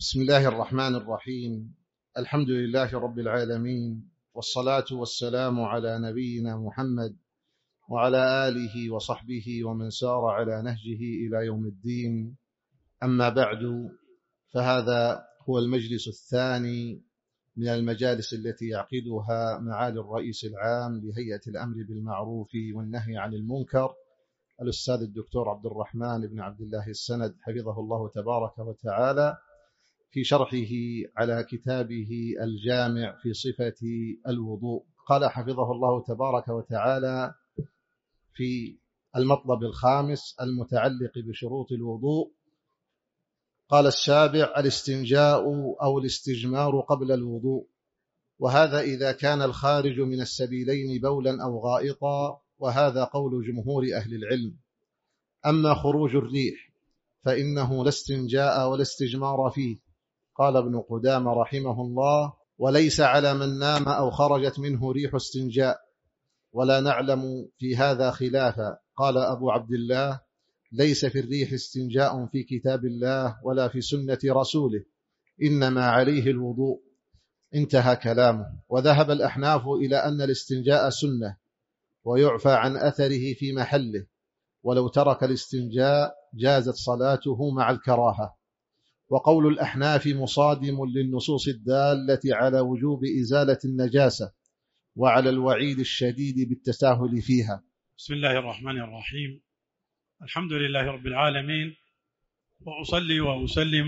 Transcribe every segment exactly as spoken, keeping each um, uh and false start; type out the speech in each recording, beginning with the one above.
بسم الله الرحمن الرحيم. الحمد لله رب العالمين، والصلاة والسلام على نبينا محمد وعلى آله وصحبه ومن سار على نهجه إلى يوم الدين. أما بعد، فهذا هو المجلس الثاني من المجالس التي يعقدها معالي الرئيس العام لهيئة الأمر بالمعروف والنهي عن المنكر الأستاذ الدكتور عبد الرحمن بن عبد الله السند حفظه الله تبارك وتعالى، في شرحه على كتابه الجامع في صفة الوضوء. قال حفظه الله تبارك وتعالى في المطلب الخامس المتعلق بشروط الوضوء، قال السابع: الاستنجاء أو الاستجمار قبل الوضوء، وهذا إذا كان الخارج من السبيلين بولا أو غائطا، وهذا قول جمهور أهل العلم. أما خروج الريح فإنه لا استنجاء ولا استجمار فيه. قال ابن قدامة رحمه الله: وليس على من نام أو خرجت منه ريح استنجاء، ولا نعلم في هذا خلافا. قال أبو عبد الله: ليس في الريح استنجاء في كتاب الله ولا في سنة رسوله، إنما عليه الوضوء. انتهى كلامه. وذهب الأحناف إلى أن الاستنجاء سنة ويعفى عن أثره في محله، ولو ترك الاستنجاء جازت صلاته مع الكراهة. وقول الأحناف مصادم للنصوص الدالة على وجوب إزالة النجاسة وعلى الوعيد الشديد بالتساهل فيها. بسم الله الرحمن الرحيم. الحمد لله رب العالمين، وأصلي وأسلم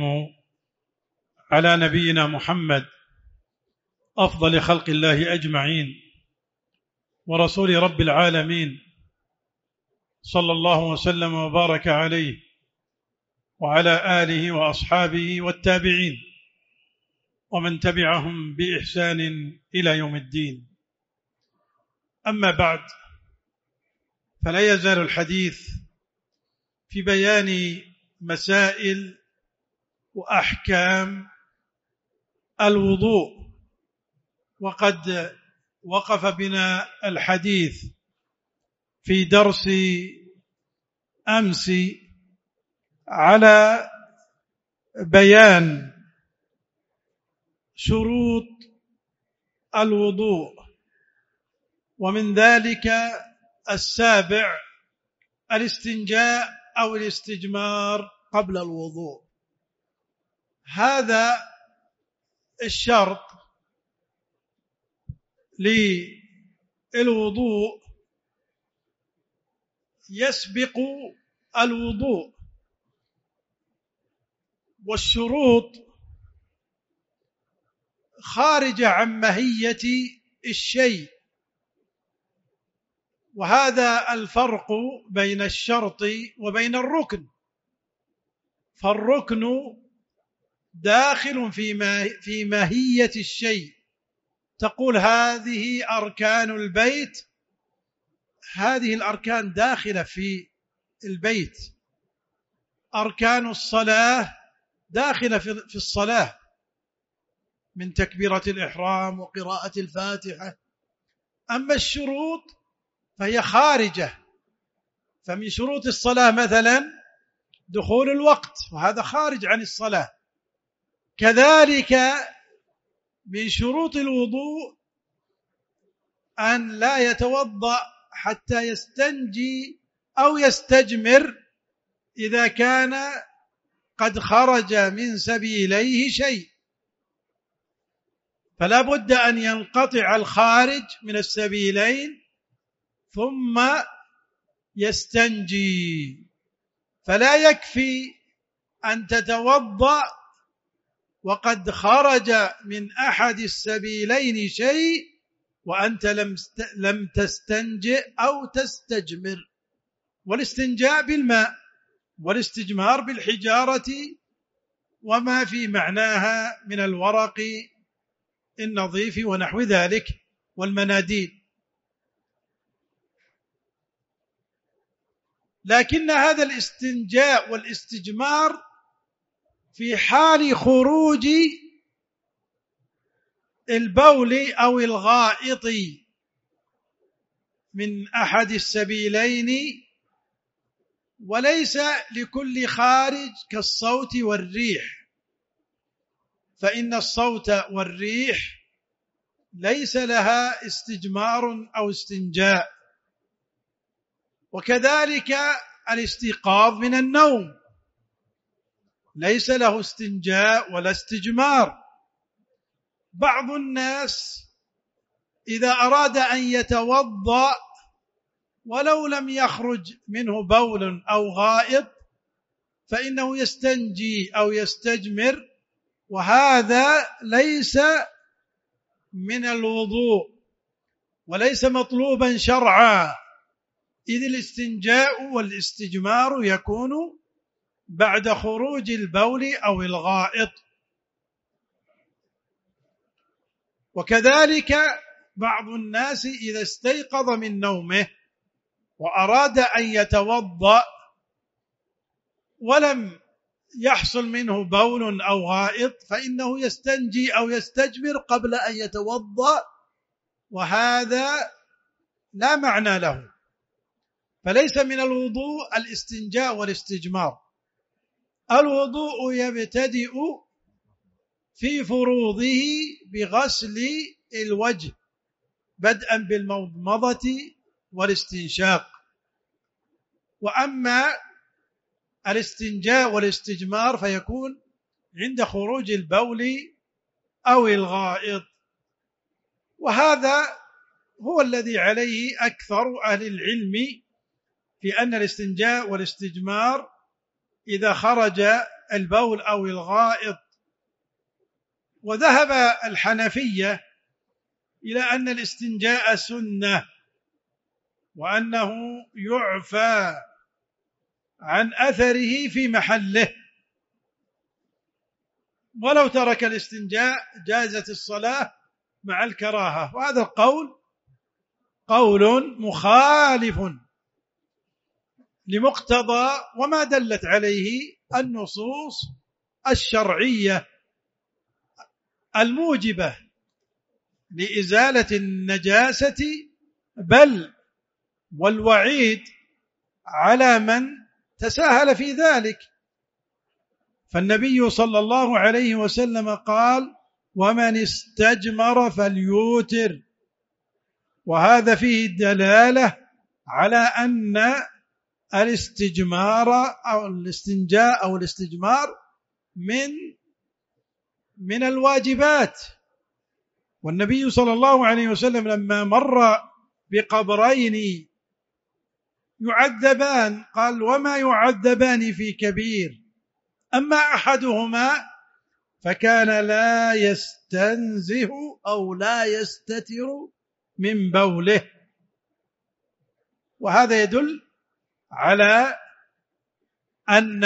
على نبينا محمد أفضل خلق الله أجمعين، ورسول رب العالمين، صلى الله وسلم وبارك عليه وعلى آله وأصحابه والتابعين ومن تبعهم بإحسان إلى يوم الدين. أما بعد، فلا يزال الحديث في بيان مسائل وأحكام الوضوء، وقد وقف بنا الحديث في درس أمس على بيان شروط الوضوء، ومن ذلك السابع الاستنجاء أو الاستجمار قبل الوضوء. هذا الشرط للوضوء يسبق الوضوء، والشروط خارجة عن ماهية الشيء، وهذا الفرق بين الشرط وبين الركن. فالركن داخل في ماهية الشيء، تقول هذه أركان البيت، هذه الأركان داخلة في البيت. أركان الصلاة داخلة في الصلاة، من تكبيرة الإحرام وقراءة الفاتحة. أما الشروط فهي خارجة، فمن شروط الصلاة مثلا دخول الوقت، وهذا خارج عن الصلاة. كذلك من شروط الوضوء أن لا يتوضأ حتى يستنجي أو يستجمر إذا كان قد خرج من سبيليه شيء، فلا بد أن ينقطع الخارج من السبيلين ثم يستنجي. فلا يكفي أن تتوضأ وقد خرج من أحد السبيلين شيء وأنت لم تستنجئ أو تستجمر. والاستنجاء بالماء والاستجمار بالحجارة وما في معناها من الورق النظيف ونحو ذلك والمناديل. لكن هذا الاستنجاء والاستجمار في حال خروج البول أو الغائط من أحد السبيلين، وليس لكل خارج كالصوت والريح. فإن الصوت والريح ليس لها استجمار أو استنجاء. وكذلك الاستيقاظ من النوم ليس له استنجاء ولا استجمار. بعض الناس إذا أراد أن يتوضأ ولو لم يخرج منه بول أو غائط فإنه يستنجي أو يستجمر، وهذا ليس من الوضوء وليس مطلوبا شرعا، إذ الاستنجاء والاستجمار يكون بعد خروج البول أو الغائط. وكذلك بعض الناس إذا استيقظ من نومه وأراد أن يتوضأ ولم يحصل منه بول أو غائط فإنه يستنجي أو يستجمر قبل أن يتوضأ، وهذا لا معنى له. فليس من الوضوء الاستنجاء والاستجمار. الوضوء يبتدئ في فروضه بغسل الوجه بدءا بالمضمضة والاستنشاق. وأما الاستنجاء والاستجمار فيكون عند خروج البول أو الغائط. وهذا هو الذي عليه أكثر أهل العلم، في أن الاستنجاء والاستجمار إذا خرج البول أو الغائط. وذهب الحنفية إلى أن الاستنجاء سنة، وأنه يعفى عن أثره في محله، ولو ترك الاستنجاء جازت الصلاة مع الكراهة. وهذا القول قول مخالف لمقتضى وما دلت عليه النصوص الشرعية الموجبة لإزالة النجاسة، بل والوعيد على من تساهل في ذلك. فالنبي صلى الله عليه وسلم قال: ومن استجمر فليوتر. وهذا فيه دلالة على أن الاستجمار أو الاستنجاء أو الاستجمار من من الواجبات. والنبي صلى الله عليه وسلم لما مر بقبرين يعذبان قال: وما يعذبان في كبير، أما أحدهما فكان لا يستنزه أو لا يستتر من بوله. وهذا يدل على أن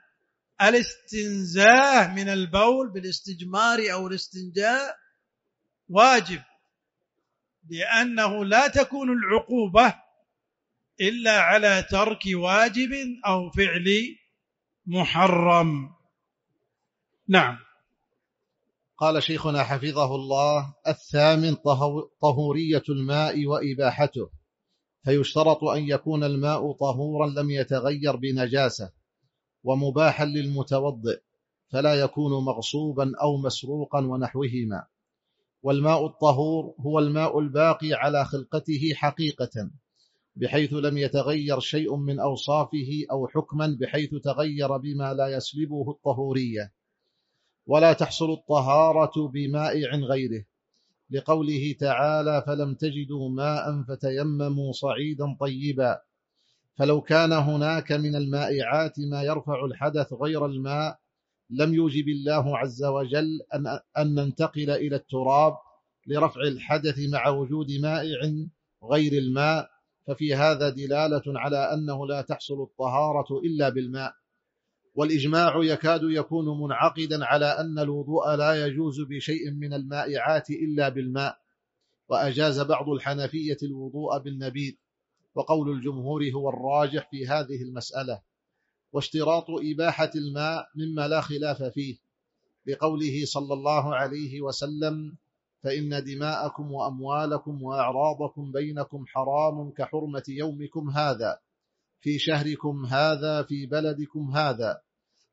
الاستنزاه من البول بالاستجمار أو الاستنجاء واجب، لأنه لا تكون العقوبة إلا على ترك واجب أو فعل محرم. نعم. قال شيخنا حفظه الله: الثامن طهورية الماء وإباحته، فيشترط أن يكون الماء طهورا لم يتغير بنجاسة ومباحا للمتوضئ، فلا يكون مغصوبا أو مسروقا ونحوهما. والماء الطهور هو الماء الباقي على خلقته حقيقة، بحيث لم يتغير شيء من أوصافه، أو حكما بحيث تغير بما لا يسلبه الطهورية. ولا تحصل الطهارة بمائع غيره، لقوله تعالى: فلم تجدوا ماء فتيمموا صعيدا طيبا. فلو كان هناك من المائعات ما يرفع الحدث غير الماء لم يوجب الله عز وجل أن, أن ننتقل إلى التراب لرفع الحدث مع وجود مائع غير الماء. ففي هذا دلالة على أنه لا تحصل الطهارة إلا بالماء. والإجماع يكاد يكون منعقدا على أن الوضوء لا يجوز بشيء من المائعات إلا بالماء. وأجاز بعض الحنفية الوضوء بالنبيذ، وقول الجمهور هو الراجح في هذه المسألة. واشتراط إباحة الماء مما لا خلاف فيه، لقوله صلى الله عليه وسلم: فإن دماءكم وأموالكم وأعراضكم بينكم حرام كحرمة يومكم هذا في شهركم هذا في بلدكم هذا.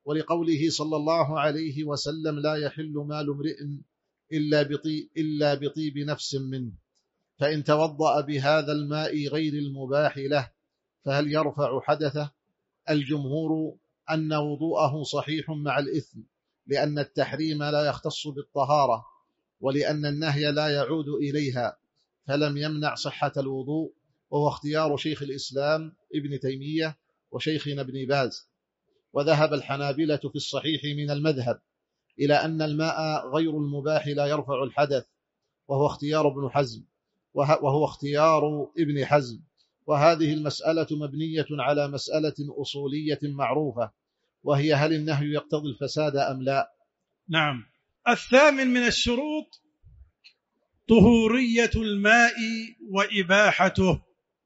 ولقوله صلى الله عليه وسلم: لا يحل مال امرئ إلا بطيب, إلا بطيب نفس منه، فإن توضأ بهذا الماء غير المباح له فهل يرفع حدثه؟ الجمهور أن وضوءه صحيح مع الإثم، لأن التحريم لا يختص بالطهارة، ولأن النهي لا يعود إليها، فلم يمنع صحة الوضوء، وهو اختيار شيخ الإسلام ابن تيمية وشيخنا ابن باز. وذهب الحنابلة في الصحيح من المذهب إلى أن الماء غير المباح لا يرفع الحدث، وهو اختيار ابن حزم وهو اختيار ابن حزم وهذه المسألة مبنية على مسألة أصولية معروفة، وهي: هل النهي يقتضي الفساد أم لا؟ نعم. الثامن من الشروط طهورية الماء وإباحته،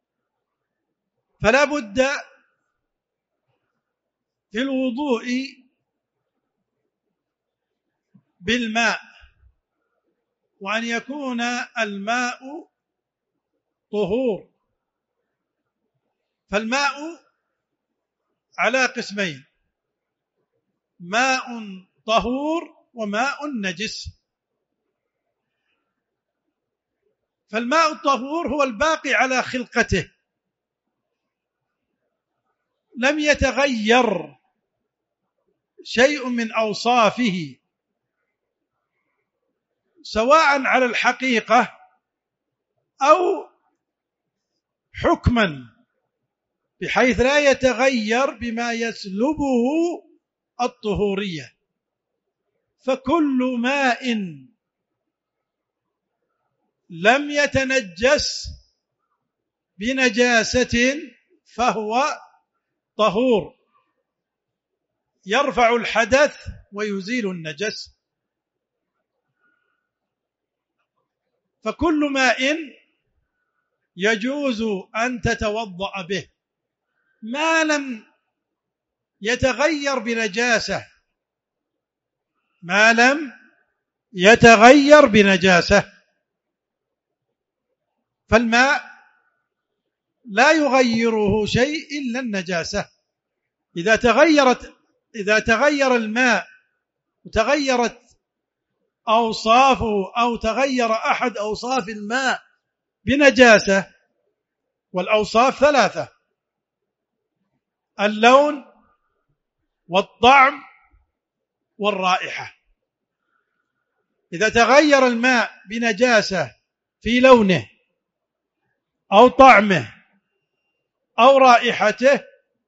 فلا بد في الوضوء بالماء، وأن يكون الماء طهور. فالماء على قسمين: ماء طهور وماء نجس. فالماء الطهور هو الباقي على خلقته، لم يتغير شيء من أوصافه، سواء على الحقيقة أو حكما، بحيث لا يتغير بما يسلبه الطهورية. فكل ماء لم يتنجس بنجاسة فهو طهور، يرفع الحدث ويزيل النجس. فكل ماء يجوز أن تتوضأ به ما لم يتغير بنجاسة، ما لم يتغير بنجاسة. فالماء لا يغيره شيء إلا النجاسة. إذا تغيرت إذا تغير الماء وتغيرت أوصافه أو تغير أحد أوصاف الماء بنجاسة، والأوصاف ثلاثة: اللون والطعم والرائحة. إذا تغير الماء بنجاسة في لونه أو طعمه أو رائحته،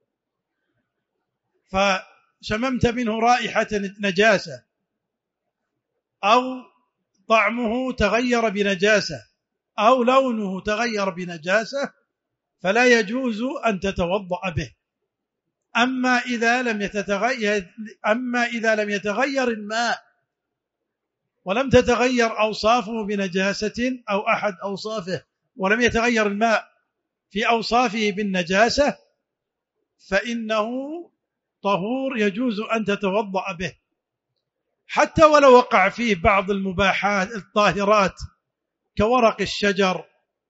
فشممت منه رائحة نجاسة أو طعمه تغير بنجاسة أو لونه تغير بنجاسة، فلا يجوز أن تتوضأ به. أما إذا لم يتغير أما إذا لم يتغير الماء ولم تتغير أوصافه بنجاسة أو أحد أوصافه، ولم يتغير الماء في أوصافه بالنجاسة، فإنه طهور يجوز أن تتوضأ به، حتى ولو وقع فيه بعض المباحات الطاهرات كورق الشجر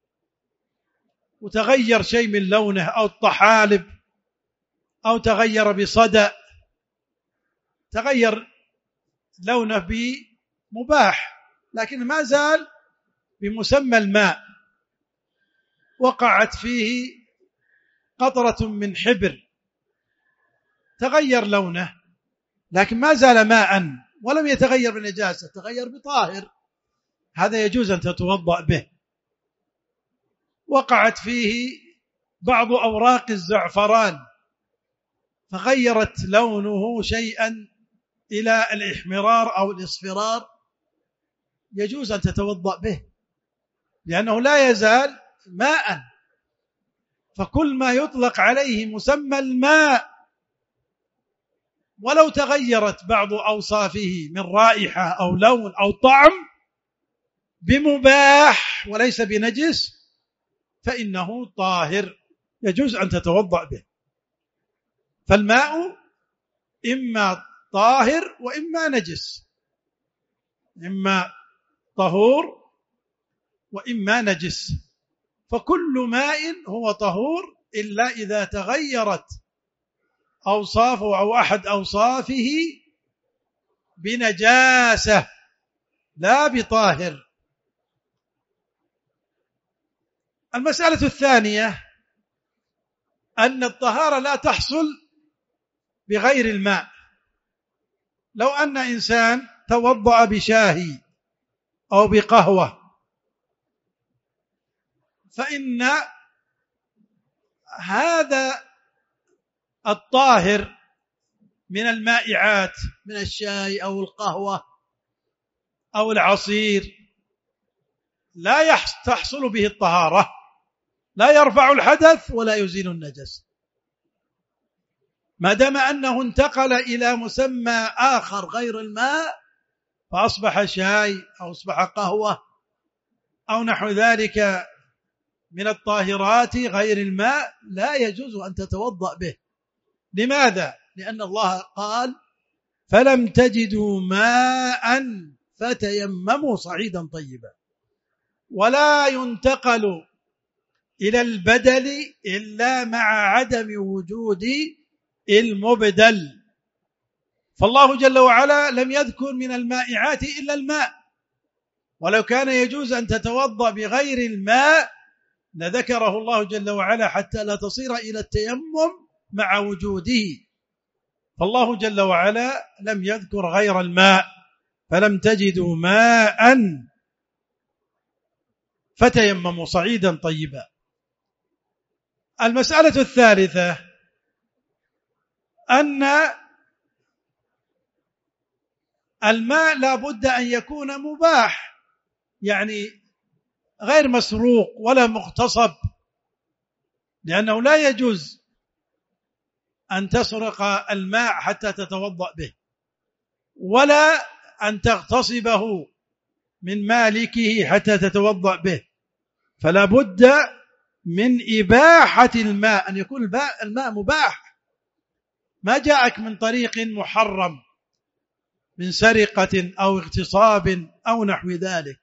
وتغير شيء من لونه، أو الطحالب، أو تغير بصدأ، تغير لونه بمباح، لكن ما زال بمسمى الماء. وقعت فيه قطرة من حبر، تغير لونه لكن ما زال ماء ولم يتغير بنجاسة، تغير بطاهر، هذا يجوز أن تتوضأ به. وقعت فيه بعض أوراق الزعفران فغيرت لونه شيئا إلى الإحمرار أو الإصفرار، يجوز أن تتوضأ به لأنه لا يزال ماء. فكل ما يطلق عليه مسمى الماء ولو تغيرت بعض أوصافه من رائحة أو لون أو طعم بمباح وليس بنجس، فإنه طاهر يجوز أن تتوضأ به. فالماء إما طاهر وإما نجس، إما طهور وإما نجس. فكل ماء هو طهور إلا إذا تغيرت أوصافه أو أحد أوصافه بنجاسة لا بطاهر. المسألة الثانية أن الطهارة لا تحصل بغير الماء. لو أن إنسان توضأ بشاهي أو بقهوة فإن هذا الطاهر من المائعات من الشاي أو القهوة أو العصير لا تحصل به الطهارة، لا يرفع الحدث ولا يزيل النجس، ما دام أنه انتقل إلى مسمى آخر غير الماء فأصبح شاي أو أصبح قهوة أو نحو ذلك من الطاهرات غير الماء، لا يجوز أن تتوضأ به. لماذا؟ لأن الله قال فلم تجدوا ماء فتيمموا صعيدا طيبا، ولا ينتقل إلى البدل إلا مع عدم وجود المبدل. فالله جل وعلا لم يذكر من المائعات إلا الماء، ولو كان يجوز أن تتوضأ بغير الماء لذكره الله جل وعلا حتى لا تصير إلى التيمم مع وجوده. فالله جل وعلا لم يذكر غير الماء، فلم تجدوا ماء فتيمموا صعيدا طيبا. المسألة الثالثة أن الماء لا بد أن يكون مباح، يعني غير مسروق ولا مغتصب، لأنه لا يجوز أن تسرق الماء حتى تتوضأ به، ولا أن تغتصبه من مالكه حتى تتوضأ به. فلا بد من إباحة الماء، أن يكون الماء مباح، ما جاءك من طريق محرم من سرقة أو اغتصاب أو نحو ذلك.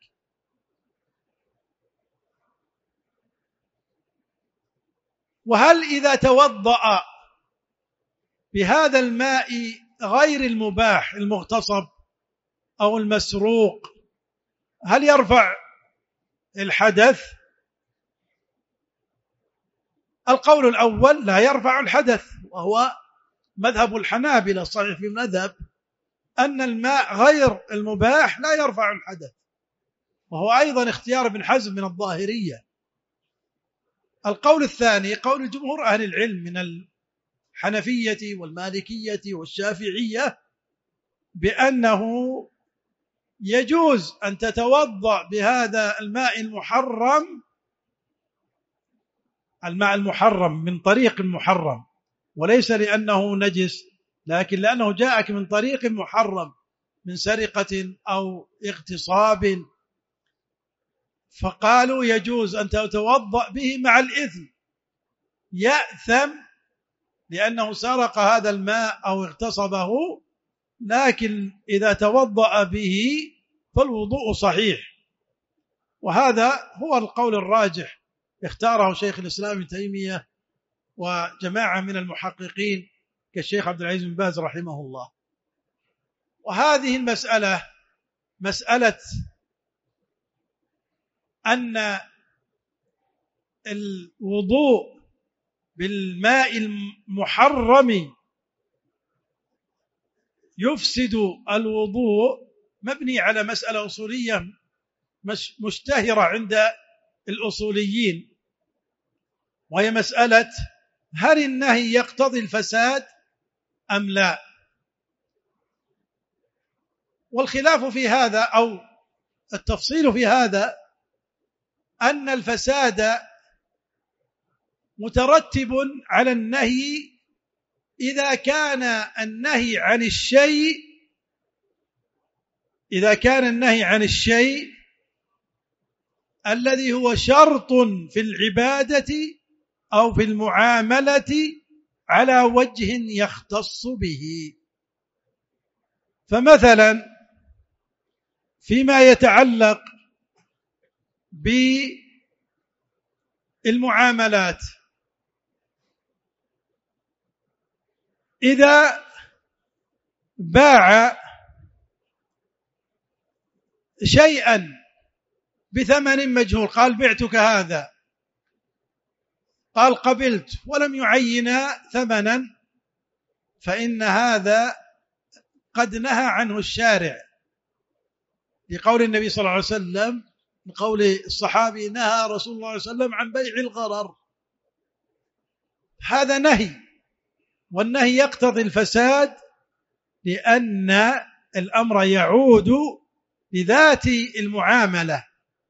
وهل إذا توضأ بهذا الماء غير المباح المغتصب أو المسروق هل يرفع الحدث؟ القول الأول لا يرفع الحدث، وهو مذهب الحنابلة. الصحيح في المذهب أن الماء غير المباح لا يرفع الحدث، وهو أيضا اختيار ابن حزم من الظاهرية. القول الثاني قول جمهور أهل العلم من الحنفية والمالكية والشافعية بأنه يجوز أن تتوضأ بهذا الماء المحرم، الماء المحرم من طريق محرم، وليس لأنه نجس، لكن لأنه جاءك من طريق محرم من سرقة أو اغتصاب، فقالوا يجوز أن تتوضأ به مع الإثم، يأثم لأنه سرق هذا الماء أو اغتصبه، لكن إذا توضأ به فالوضوء صحيح. وهذا هو القول الراجح اختاره شيخ الإسلام ابن تيمية وجماعة من المحققين كالشيخ عبد العزيز بن باز رحمه الله. وهذه المسألة مسألة أن الوضوء بالماء المحرم يفسد الوضوء مبني على مسألة أصولية مشتهرة عند الأصوليين، وهي مسألة هل النهي يقتضي الفساد أم لا؟ والخلاف في هذا أو التفصيل في هذا أن الفساد مترتب على النهي إذا كان النهي عن الشيء إذا كان النهي عن الشيء الذي هو شرط في العبادة أو في المعاملة على وجه يختص به. فمثلا فيما يتعلق بالمعاملات إذا باع شيئا بثمن مجهول، قال بعتك هذا، قال قبلت، ولم يعين ثمنا، فإن هذا قد نهى عنه الشارع لقول النبي صلى الله عليه وسلم، لقول الصحابي نهى رسول الله صلى الله عليه وسلم عن بيع الغرر. هذا نهي، والنهي يقتضي الفساد، لأن الأمر يعود بذات المعاملة،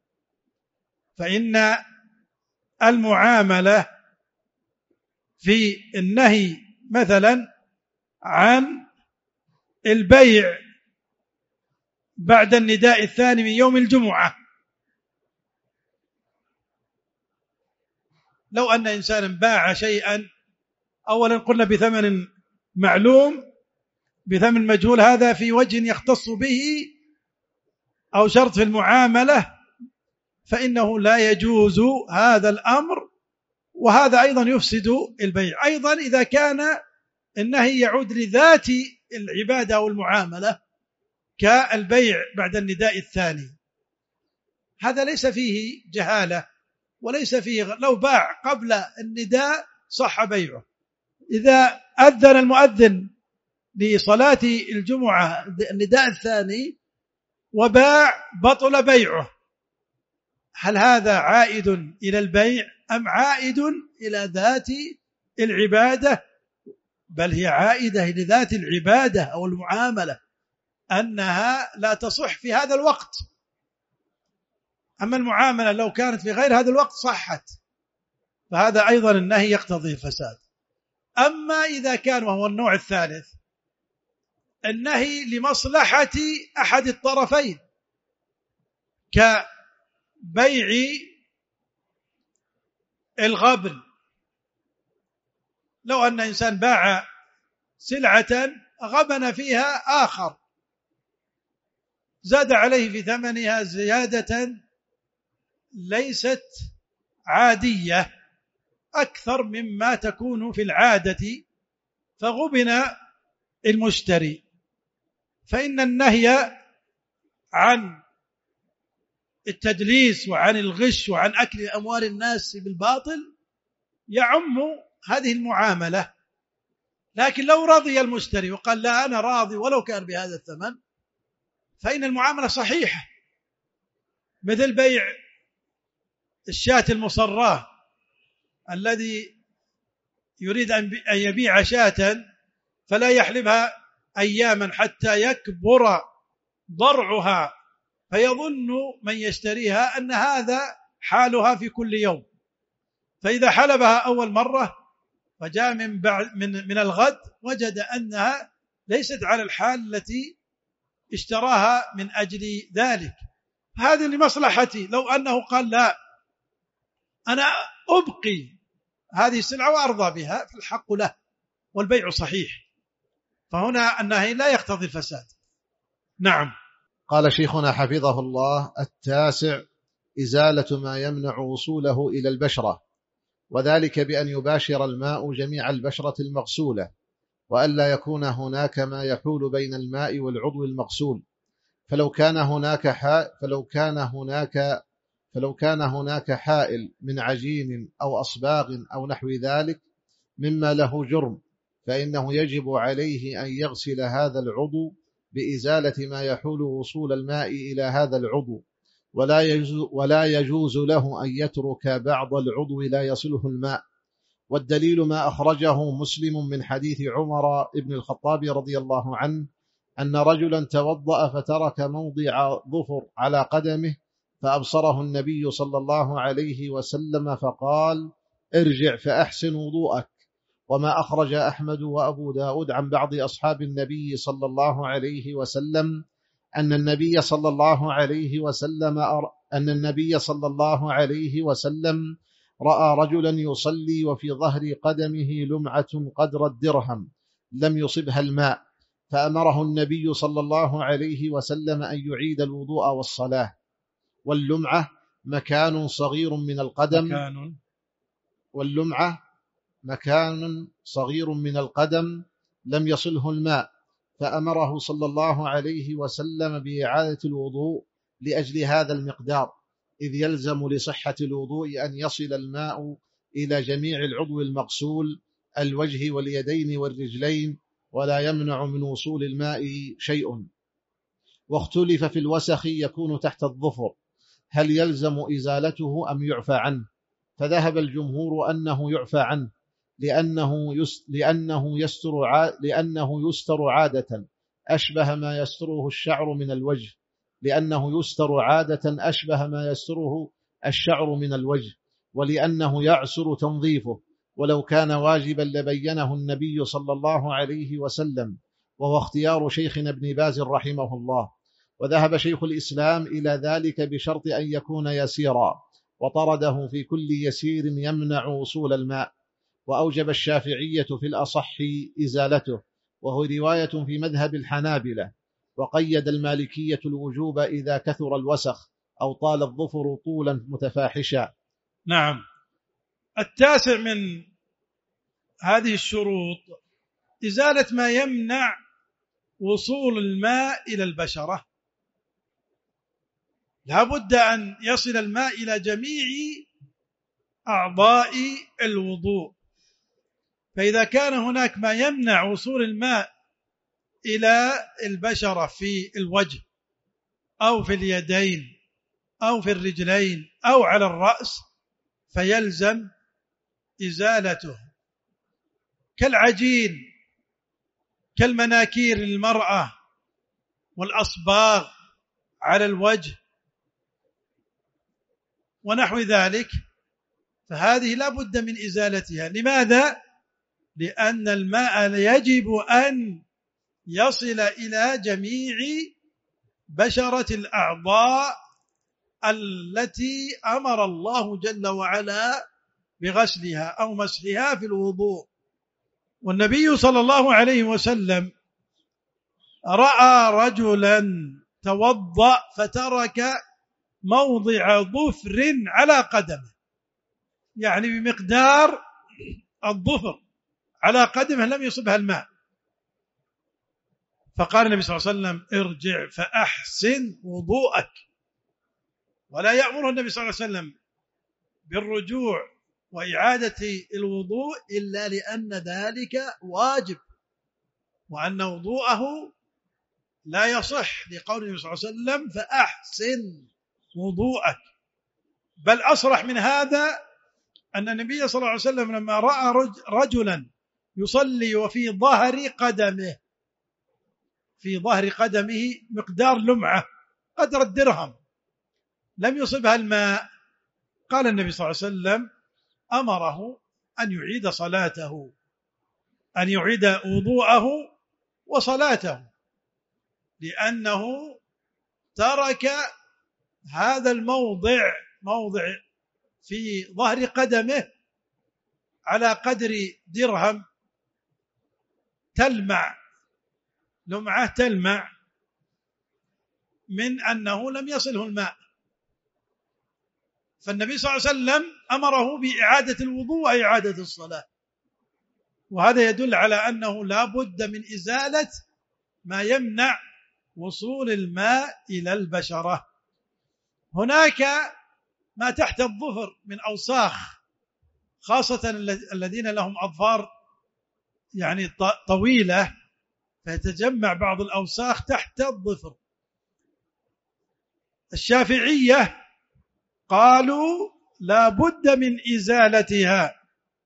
فإن المعاملة في النهي مثلا عن البيع بعد النداء الثاني من يوم الجمعة، لو أن إنسانا باع شيئا أولا قلنا بثمن معلوم بثمن مجهول، هذا في وجه يختص به أو شرط في المعاملة، فإنه لا يجوز هذا الأمر، وهذا أيضا يفسد البيع. أيضا إذا كان النهي يعود لذات العبادة أو المعاملة كالبيع بعد النداء الثاني، هذا ليس فيه جهالة وليس فيه، لو باع قبل النداء صح بيعه. إذا أذن المؤذن لصلاة الجمعة النداء الثاني وباع بطل بيعه. هل هذا عائد إلى البيع أم عائد إلى ذات العبادة؟ بل هي عائدة إلى ذات العبادة أو المعاملة، أنها لا تصح في هذا الوقت. أما المعاملة لو كانت في غير هذا الوقت صحت، فهذا أيضا النهي يقتضي الفساد. أما إذا كان، وهو النوع الثالث، النهي لمصلحة أحد الطرفين كبيع الغبن، لو أن إنسان باع سلعة غبن فيها آخر، زاد عليه في ثمنها زيادة ليست عادية أكثر مما تكون في العادة، فغبن المشتري، فإن النهي عن التدليس وعن الغش وعن أكل أموال الناس بالباطل يعم هذه المعاملة. لكن لو رضي المشتري وقال لا أنا راضي ولو كان بهذا الثمن، فإن المعاملة صحيحة، مثل بيع الشاة المصراه، الذي يريد أن يبيع شاة فلا يحلبها أياما حتى يكبر ضرعها، فيظن من يشتريها أن هذا حالها في كل يوم، فإذا حلبها أول مرة وجاء من, بعد من, من الغد وجد أنها ليست على الحال التي اشتراها من أجل ذلك، هذه لمصلحتي. لو أنه قال لا أنا أبقي هذه السلعة وأرضى بها، فالحق له والبيع صحيح، فهنا النهي لا يقتضي الفساد. نعم. قال شيخنا حفظه الله: التاسع إزالة ما يمنع وصوله إلى البشرة، وذلك بأن يباشر الماء جميع البشرة المغسولة، وألا يكون هناك ما يحول بين الماء والعضو المغسول، فلو كان هناك حا فلو كان هناك فلو كان هناك حائل من عجين أو أصباغ أو نحو ذلك مما له جرم، فإنه يجب عليه أن يغسل هذا العضو بإزالة ما يحول وصول الماء إلى هذا العضو، ولا يجوز, ولا يجوز له أن يترك بعض العضو لا يصله الماء. والدليل ما أخرجه مسلم من حديث عمر بن الخطاب رضي الله عنه أن رجلا توضأ فترك موضع ظفر على قدمه، فأبصره النبي صلى الله عليه وسلم فقال: ارجع فأحسن وضوءك. وما أخرج أحمد وأبو داود عن بعض أصحاب النبي صلى الله عليه وسلم أن النبي صلى الله عليه وسلم أن النبي صلى الله عليه وسلم رأى رجلا يصلي وفي ظهر قدمه لمعة قدر الدرهم لم يصبها الماء، فأمره النبي صلى الله عليه وسلم أن يعيد الوضوء والصلاة. واللمعة مكان صغير من القدم مكان واللمعة مكان صغير من القدم لم يصله الماء، فأمره صلى الله عليه وسلم بإعادة الوضوء لأجل هذا المقدار، إذ يلزم لصحة الوضوء أن يصل الماء إلى جميع العضو المغسول، الوجه واليدين والرجلين، ولا يمنع من وصول الماء شيء. واختلف في الوسخ يكون تحت الظفر، هل يلزم إزالته أم يعفى عنه؟ فذهب الجمهور أنه يعفى عنه، لأنه يس لأنه يستر لأنه يستر عادة أشبه ما يستره الشعر من الوجه لأنه يستر عادة أشبه ما يستره الشعر من الوجه ولأنه يعسر تنظيفه، ولو كان واجبا لبينه النبي صلى الله عليه وسلم، وهو اختيار شيخنا ابن باز رحمه الله. وذهب شيخ الإسلام إلى ذلك بشرط أن يكون يسيرا، وطرده في كل يسير يمنع وصول الماء. وأوجب الشافعية في الأصح إزالته، وهو رواية في مذهب الحنابلة. وقيد المالكية الوجوب إذا كثر الوسخ أو طال الظفر طولا متفاحشا. نعم. التاسع من هذه الشروط إزالة ما يمنع وصول الماء إلى البشرة. لا بد أن يصل الماء إلى جميع أعضاء الوضوء، فإذا كان هناك ما يمنع وصول الماء إلى البشرة في الوجه أو في اليدين أو في الرجلين أو على الرأس فيلزم إزالته، كالعجين، كالمناكير للمرأة والأصباغ على الوجه ونحو ذلك، فهذه لا بد من إزالتها. لماذا؟ لأن الماء يجب أن يصل إلى جميع بشرة الأعضاء التي أمر الله جل وعلا بغسلها أو مسحها في الوضوء. والنبي صلى الله عليه وسلم رأى رجلا توضأ فترك موضع ظفر على قدمه، يعني بمقدار الظفر على قدمه لم يصبها الماء، فقال النبي صلى الله عليه وسلم ارجع فأحسن وضوءك. ولا يأمر النبي صلى الله عليه وسلم بالرجوع وإعادة الوضوء إلا لأن ذلك واجب، وأن وضوءه لا يصح لقول النبي صلى الله عليه وسلم فأحسن وضوءك. بل أصرح من هذا أن النبي صلى الله عليه وسلم لما رأى رجلا يصلي وفي ظهر قدمه في ظهر قدمه مقدار لمعة قدر الدرهم لم يصبها الماء، قال النبي صلى الله عليه وسلم أمره أن يعيد صلاته أن يعيد وضوءه وصلاته، لأنه ترك هذا الموضع موضع في ظهر قدمه على قدر درهم تلمع لمعة تلمع من أنه لم يصله الماء، فالنبي صلى الله عليه وسلم أمره بإعادة الوضوء وإعادة الصلاة. وهذا يدل على أنه لا بد من إزالة ما يمنع وصول الماء إلى البشرة. هناك ما تحت الظفر من أوساخ، خاصة الذين لهم أظفار يعني طويلة، فيتجمع بعض الأوساخ تحت الظفر. الشافعية قالوا لا بد من إزالتها،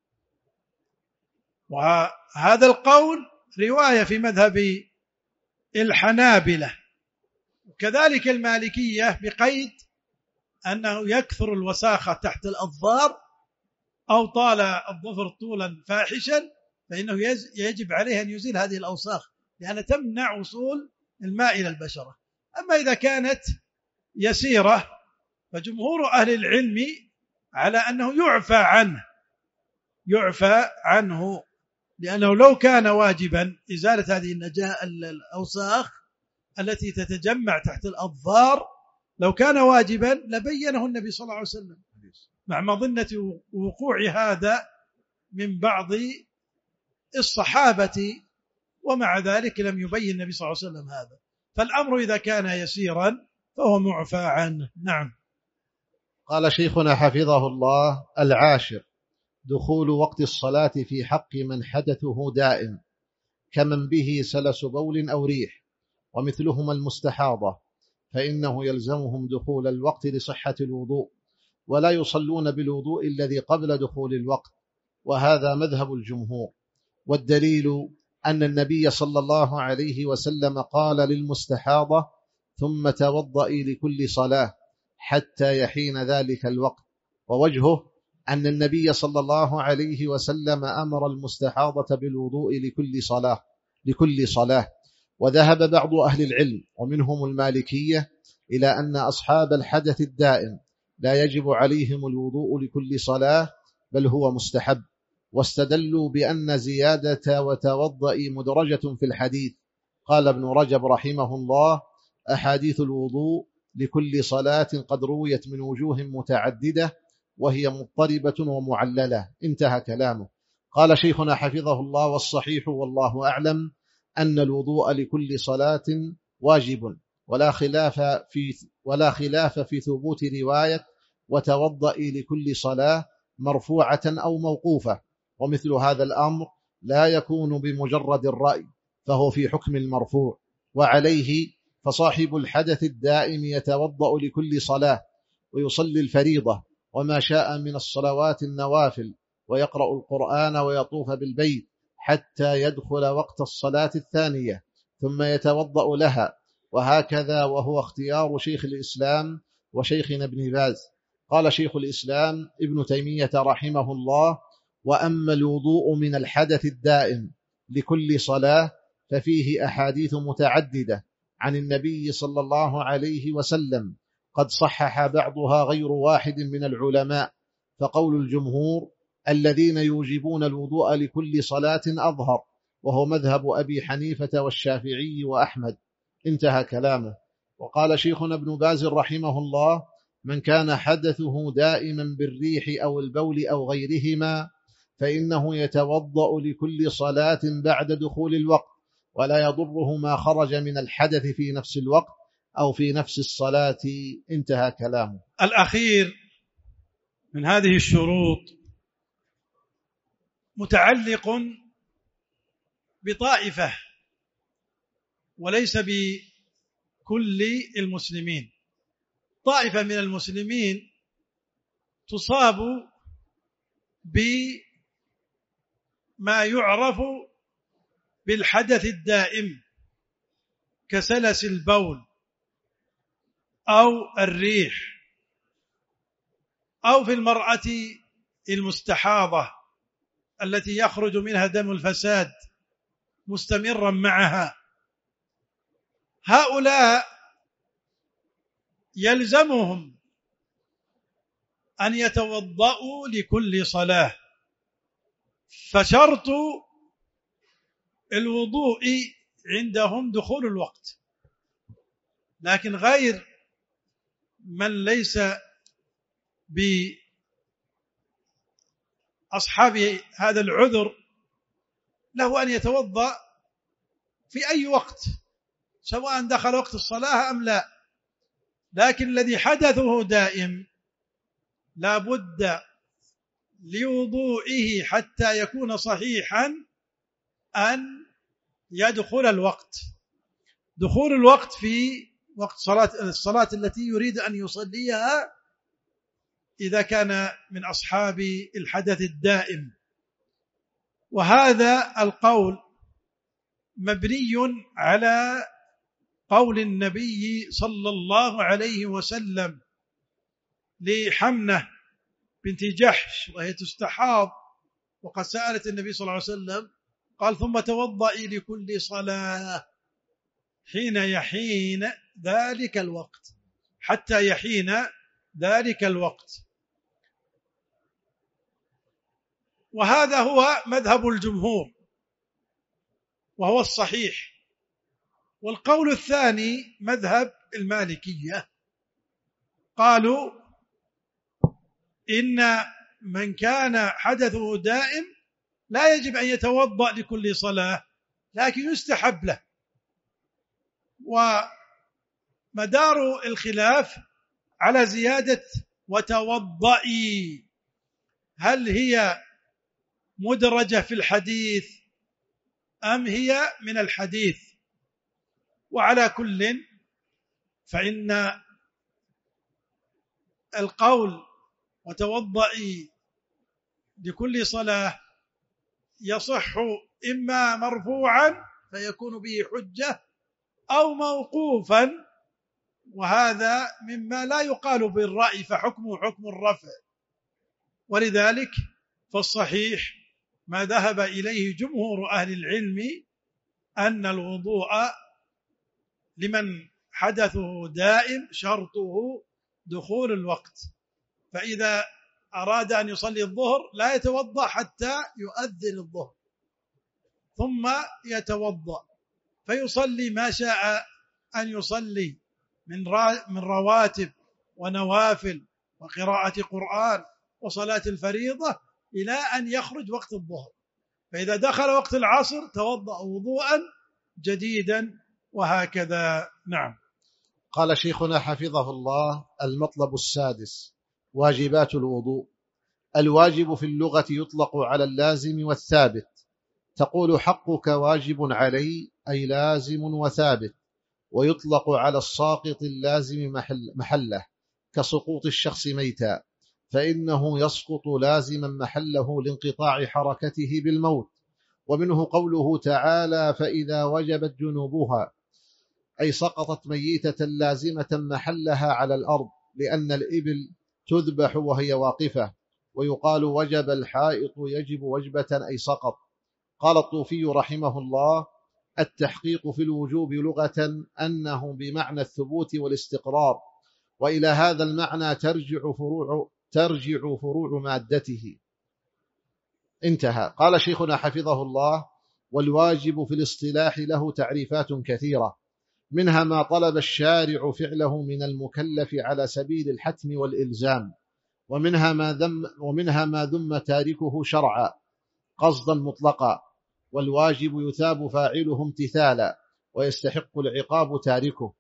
وهذا القول رواية في مذهب الحنابلة، وكذلك المالكية بقيد أنه يكثر الوساخة تحت الأظفار أو طال الظفر طولا فاحشا فإنه يجب عليه أن يزيل هذه الأوساخ لأنها تمنع وصول الماء إلى البشرة. أما إذا كانت يسيرة فجمهور أهل العلم على أنه يعفى عنه يعفى عنه لأنه لو كان واجبا إزالة هذه الأوساخ التي تتجمع تحت الأظفار، لو كان واجبا لبينه النبي صلى الله عليه وسلم، مع مظنة وقوع هذا من بعض الصحابة ومع ذلك لم يبين النبي صلى الله عليه وسلم هذا. فالأمر إذا كان يسيرا فهو معفى عنه. نعم. قال شيخنا حفظه الله: العاشر دخول وقت الصلاة في حق من حدثه دائم كمن به سلس بول أو ريح، ومثلهما المستحاضة، فإنه يلزمهم دخول الوقت لصحة الوضوء، ولا يصلون بالوضوء الذي قبل دخول الوقت، وهذا مذهب الجمهور. والدليل أن النبي صلى الله عليه وسلم قال للمستحاضة: ثم توضئي لكل صلاة حتى يحين ذلك الوقت. ووجهه أن النبي صلى الله عليه وسلم أمر المستحاضة بالوضوء لكل صلاة لكل صلاة وذهب بعض أهل العلم ومنهم المالكية إلى أن أصحاب الحدث الدائم لا يجب عليهم الوضوء لكل صلاة، بل هو مستحب، واستدلوا بأن زيادة وتوضئي مدرجة في الحديث. قال ابن رجب رحمه الله: أحاديث الوضوء لكل صلاة قد رويت من وجوه متعددة وهي مضطربة ومعللة. انتهى كلامه. قال شيخنا حفظه الله: والصحيح والله أعلم أن الوضوء لكل صلاة واجب، ولا خلاف في ولا خلاف في ثبوت رواية وتوضئي لكل صلاة مرفوعة أو موقوفة، ومثل هذا الأمر لا يكون بمجرد الرأي، فهو في حكم المرفوع. وعليه فصاحب الحدث الدائم يتوضأ لكل صلاة ويصلي الفريضة وما شاء من الصلوات النوافل، ويقرأ القرآن ويطوف بالبيت حتى يدخل وقت الصلاة الثانية ثم يتوضأ لها، وهكذا، وهو اختيار شيخ الإسلام وشيخنا ابن باز. قال شيخ الإسلام ابن تيمية رحمه الله: وأما الوضوء من الحدث الدائم لكل صلاة ففيه أحاديث متعددة عن النبي صلى الله عليه وسلم قد صحح بعضها غير واحد من العلماء، فقول الجمهور الذين يوجبون الوضوء لكل صلاة أظهر، وهو مذهب أبي حنيفة والشافعي وأحمد. انتهى كلامه. وقال شيخنا ابن باز رحمه الله: من كان حدثه دائما بالريح أو البول أو غيرهما فإنه يتوضأ لكل صلاة بعد دخول الوقت، ولا يضره ما خرج من الحدث في نفس الوقت أو في نفس الصلاة. انتهى كلامه. الأخير من هذه الشروط متعلق بطائفة وليس بكل المسلمين. طائفة من المسلمين تصاب بما يعرف بالحدث الدائم كسلس البول أو الريح، أو في المرأة المستحاضة التي يخرج منها دم الفساد مستمرا معها. هؤلاء يلزمهم أن يتوضأوا لكل صلاة، فشرط الوضوء عندهم دخول الوقت، لكن غير من ليس بأصحاب هذا العذر له أن يتوضأ في أي وقت سواء دخل وقت الصلاة أم لا، لكن الذي حدثه دائم لا بد لوضوئه حتى يكون صحيحا أن يدخل الوقت. دخول الوقت في وقت صلاة الصلاة التي يريد أن يصليها إذا كان من أصحاب الحدث الدائم. وهذا القول مبني على قول النبي صلى الله عليه وسلم لحمنة بنت جحش وهي تستحاض، وقد سألت النبي صلى الله عليه وسلم قال: ثم توضئي لكل صلاة حين يحين ذلك الوقت، حتى يحين ذلك الوقت. وهذا هو مذهب الجمهور وهو الصحيح. والقول الثاني مذهب المالكية، قالوا إن من كان حدثه دائم لا يجب أن يتوضأ لكل صلاة، لكن يستحب له. ومدار الخلاف على زيادة وتوضئي، هل هي مدرجة في الحديث أم هي من الحديث؟ وعلى كل فإن القول وتوضئي لكل صلاة يصح إما مرفوعا فيكون به حجة أو موقوفا، وهذا مما لا يقال بالرأي فحكمه حكم الرفع. ولذلك فالصحيح ما ذهب إليه جمهور أهل العلم أن الوضوء لمن حدثه دائم شرطه دخول الوقت، فإذا أراد أن يصلي الظهر لا يتوضأ حتى يؤذن الظهر ثم يتوضأ فيصلي ما شاء أن يصلي من رواتب ونوافل وقراءة قرآن وصلاة الفريضة إلى أن يخرج وقت الظهر، فإذا دخل وقت العصر توضأ وضوءا جديدا، وهكذا. نعم. قال شيخنا حفظه الله: المطلب السادس: واجبات الوضوء. الواجب في اللغة يطلق على اللازم والثابت. تقول حقك واجب علي، أي لازم وثابت. ويطلق على الساقط اللازم محل محله، كسقوط الشخص ميتا، فإنه يسقط لازما محله لانقطاع حركته بالموت. ومنه قوله تعالى: فإذا وجبت جنوبها، أي سقطت ميتة لازمة محلها على الأرض، لأن الإبل تذبح وهي واقفة. ويقال وجب الحائط يجب وجبة، أي سقط. قال الطوفي رحمه الله: التحقيق في الوجوب لغة أنه بمعنى الثبوت والاستقرار، وإلى هذا المعنى ترجع فروع, ترجع فروع مادته. انتهى. قال شيخنا حفظه الله: والواجب في الاصطلاح له تعريفات كثيرة، منها ما طلب الشارع فعله من المكلف على سبيل الحتم والإلزام، ومنها ما ذم, ومنها ما ذم تاركه شرعا قصدا مطلقا. والواجب يثاب فاعله امتثالا، ويستحق العقاب تاركه.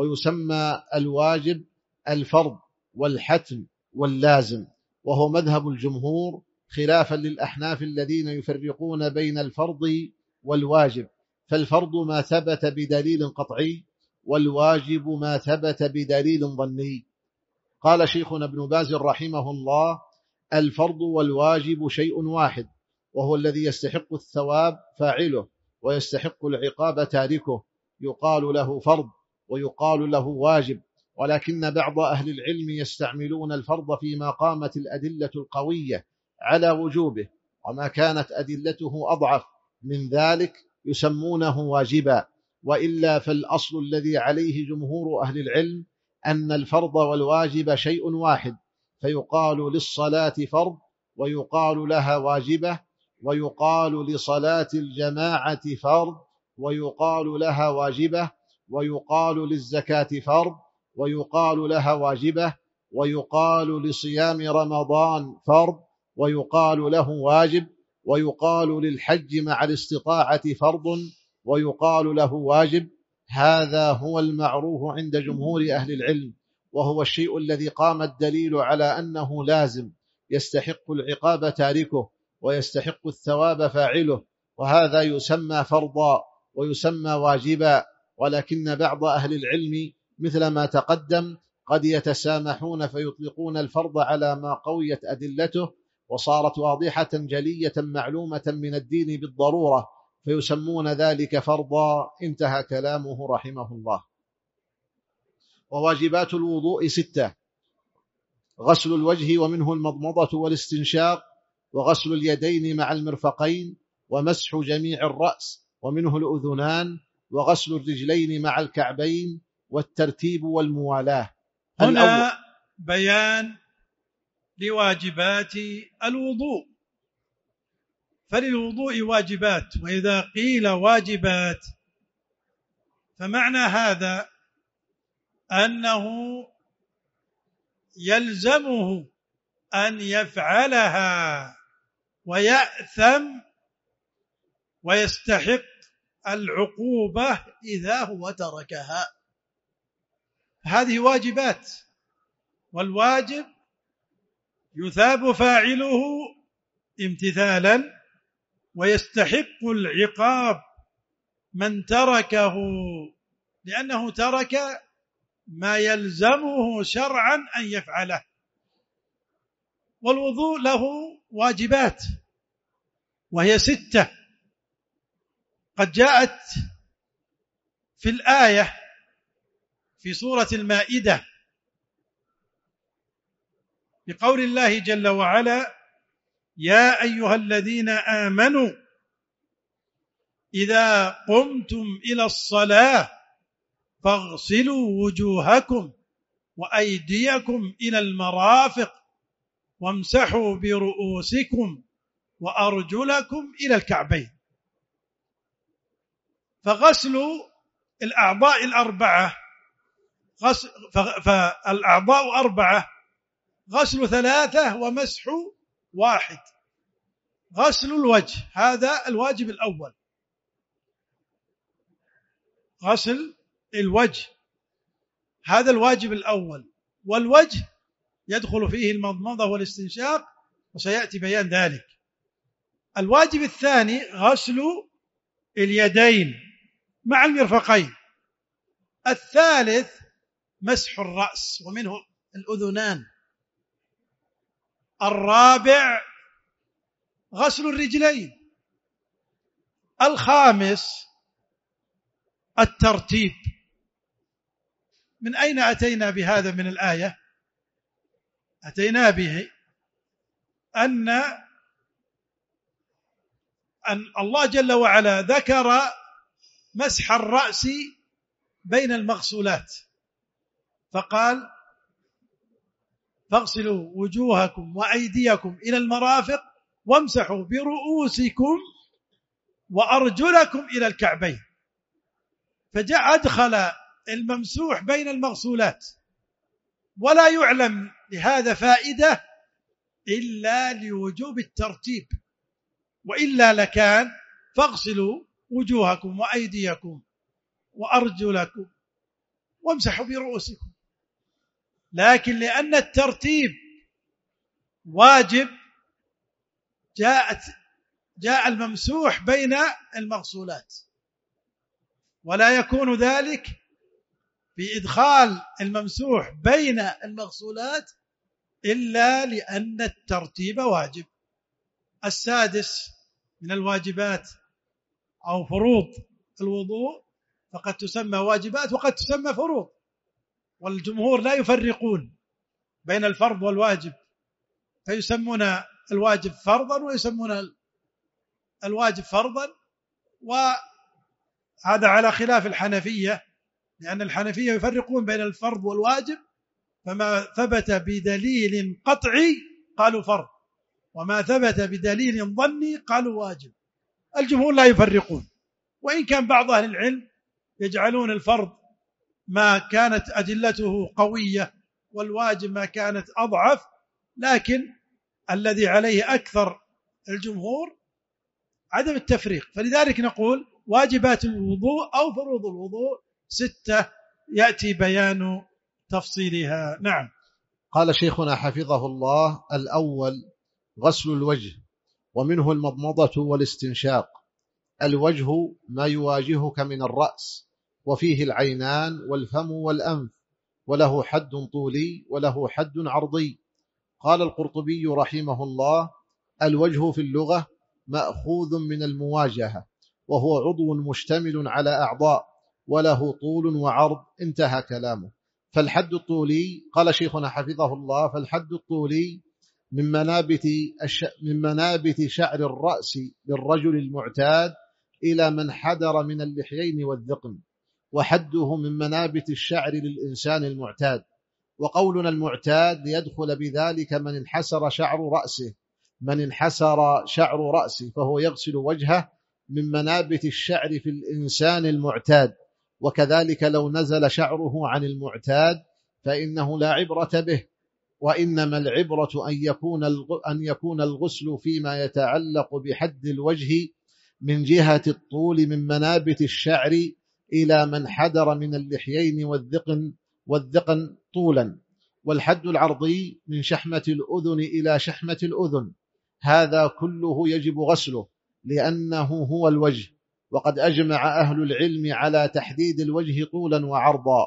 ويسمى الواجب الفرض والحتم واللازم، وهو مذهب الجمهور، خلافا للأحناف الذين يفرقون بين الفرض والواجب. فالفرض ما ثبت بدليل قطعي، والواجب ما ثبت بدليل ظني. قال شيخنا ابن باز رحمه الله: الفرض والواجب شيء واحد، وهو الذي يستحق الثواب فاعله ويستحق العقاب تاركه، يقال له فرض ويقال له واجب. ولكن بعض أهل العلم يستعملون الفرض فيما قامت الأدلة القوية على وجوبه، وما كانت أدلته أضعف من ذلك يسمونه واجبا. وإلا فالأصل الذي عليه جمهور أهل العلم أن الفرض والواجب شيء واحد، فيقال للصلاة فرض ويقال لها واجبة، ويقال لصلاة الجماعة فرض ويقال لها واجبة، ويقال للزكاة فرض ويقال لها واجبة، ويقال لصيام رمضان فرض ويقال له واجب، ويقال للحج مع الاستطاعة فرض ويقال له واجب. هذا هو المعروف عند جمهور أهل العلم، وهو الشيء الذي قام الدليل على أنه لازم يستحق العقاب تاركه ويستحق الثواب فاعله، وهذا يسمى فرضا ويسمى واجبا. ولكن بعض أهل العلم مثل ما تقدم قد يتسامحون فيطلقون الفرض على ما قويت أدلته وصارت واضحة جلية معلومة من الدين بالضرورة، فيسمون ذلك فرضا. انتهى كلامه رحمه الله. وواجبات الوضوء ستة: غسل الوجه، ومنه المضمضة والاستنشاق، وغسل اليدين مع المرفقين، ومسح جميع الرأس، ومنه الأذنان، وغسل الرجلين مع الكعبين، والترتيب والموالاة. هنا بيان لواجبات الوضوء. فللوضوء واجبات، وإذا قيل واجبات فمعنى هذا أنه يلزمه أن يفعلها ويأثم ويستحق العقوبة إذا هو تركها. هذه واجبات، والواجب يثاب فاعله امتثالا، ويستحق العقاب من تركه لأنه ترك ما يلزمه شرعا أن يفعله. والوضوء له واجبات وهي ستة قد جاءت في الآية في سورة المائدة بقول الله جل وعلا: يا أيها الذين آمنوا إذا قمتم إلى الصلاة فاغسلوا وجوهكم وأيديكم إلى المرافق وامسحوا برؤوسكم وأرجلكم إلى الكعبين. فغسل الأعضاء الأربعة غسل فالأعضاء أربعة، غسل ثلاثة ومسح واحد. غسل الوجه هذا الواجب الأول، غسل الوجه هذا الواجب الأول، والوجه يدخل فيه المضمضة والاستنشاق وسيأتي بيان ذلك. الواجب الثاني غسل اليدين مع المرفقين. الثالث مسح الرأس ومنه الأذنان. الرابع غسل الرجلين. الخامس الترتيب. من أين أتينا بهذا من الآية؟ أتينا به أن أن الله جل وعلا ذكر مسح الرأس بين المغسولات، فقال: فاغسلوا وجوهكم وأيديكم إلى المرافق وامسحوا برؤوسكم وأرجلكم إلى الكعبين. فجاء أدخل الممسوح بين المغسولات، ولا يعلم لهذا فائدة إلا لوجوب الترتيب، وإلا لكان فاغسلوا وجوهكم وأيديكم وأرجلكم وامسحوا برؤوسكم. لكن لأن الترتيب واجب جاءت جاء الممسوح بين المغسولات، ولا يكون ذلك بإدخال الممسوح بين المغسولات إلا لأن الترتيب واجب. السادس من الواجبات أو فروض الوضوء، فقد تسمى واجبات وقد تسمى فروض، والجمهور لا يفرقون بين الفرض والواجب، فيسمون الواجب فرضا ويسمون الواجب فرضا. وهذا على خلاف الحنفية، لأن الحنفية يفرقون بين الفرض والواجب، فما ثبت بدليل قطعي قالوا فرض، وما ثبت بدليل ظني قالوا واجب. الجمهور لا يفرقون، وإن كان بعض أهل العلم يجعلون الفرض ما كانت أدلته قوية والواجب ما كانت أضعف، لكن الذي عليه أكثر الجمهور عدم التفريق. فلذلك نقول واجبات الوضوء أو فروض الوضوء ستة يأتي بيان تفصيلها. نعم. قال شيخنا حفظه الله: الأول غسل الوجه، ومنه المضمضة والاستنشاق. الوجه ما يواجهك من الرأس، وفيه العينان والفم والأنف، وله حد طولي وله حد عرضي. قال القرطبي رحمه الله: الوجه في اللغة مأخوذ من المواجهة، وهو عضو مشتمل على أعضاء وله طول وعرض. انتهى كلامه. فالحد الطولي، قال شيخنا حفظه الله: فالحد الطولي من منابت, الش... من منابت شعر الرأس للرجل المعتاد إلى من حدر من اللحيين والذقن، وحده من منابت الشعر للإنسان المعتاد. وقولنا المعتاد ليدخل بذلك من انحسر شعر رأسه من انحسر شعر رأسه فهو يغسل وجهه من منابت الشعر في الإنسان المعتاد. وكذلك لو نزل شعره عن المعتاد فإنه لا عبرة به، وإنما العبرة أن يكون أن يكون الغسل فيما يتعلق بحد الوجه من جهة الطول من منابت الشعر إلى من حدر من اللحيين والذقن والذقن طولا، والحد العرضي من شحمة الأذن إلى شحمة الأذن. هذا كله يجب غسله لأنه هو الوجه. وقد أجمع أهل العلم على تحديد الوجه طولا وعرضا،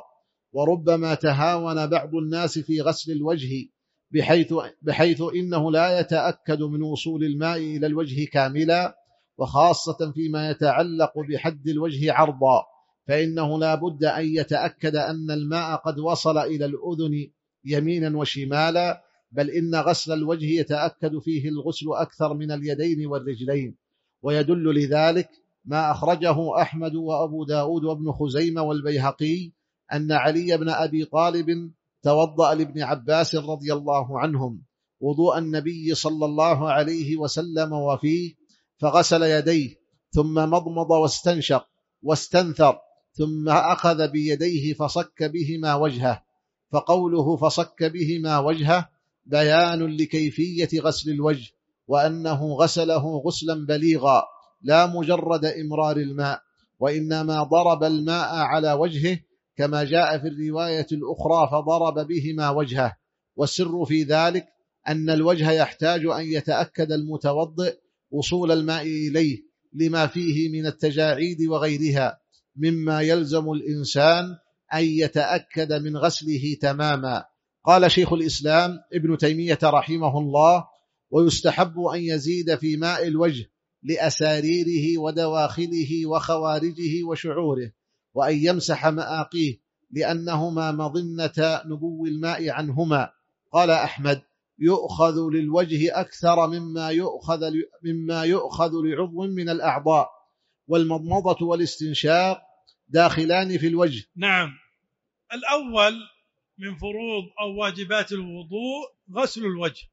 وربما تهاون بعض الناس في غسل الوجه بحيث, بحيث إنه لا يتأكد من وصول الماء إلى الوجه كاملا، وخاصة فيما يتعلق بحد الوجه عرضا، فإنه لا بد أن يتأكد أن الماء قد وصل إلى الأذن يمينا وشمالا، بل إن غسل الوجه يتأكد فيه الغسل أكثر من اليدين والرجلين. ويدل لذلك ما أخرجه أحمد وأبو داود وابن خزيمة والبيهقي أن علي بن أبي طالب توضأ لابن عباس رضي الله عنهم وضوء النبي صلى الله عليه وسلم وفيه، فغسل يديه ثم مضمض واستنشق واستنثر، ثم أخذ بيديه فصك بهما وجهه. فقوله فصك بهما وجهه بيان لكيفية غسل الوجه، وأنه غسله غسلا بليغا لا مجرد إمرار الماء، وإنما ضرب الماء على وجهه كما جاء في الرواية الأخرى فضرب بهما وجهه. والسر في ذلك أن الوجه يحتاج أن يتأكد المتوضئ وصول الماء إليه لما فيه من التجاعيد وغيرها مما يلزم الإنسان أن يتأكد من غسله تماما. قال شيخ الإسلام ابن تيمية رحمه الله: ويستحب أن يزيد في ماء الوجه لأساريره ودواخله وخوارجه وشعوره، وأن يمسح مآقيه لأنهما مظنة نبو الماء عنهما. قال أحمد: يؤخذ للوجه أكثر مما يؤخذ, مما يؤخذ لعضو من الأعضاء، والمضمضة والاستنشاق داخلان في الوجه. نعم. الأول من فروض أو واجبات الوضوء غسل الوجه،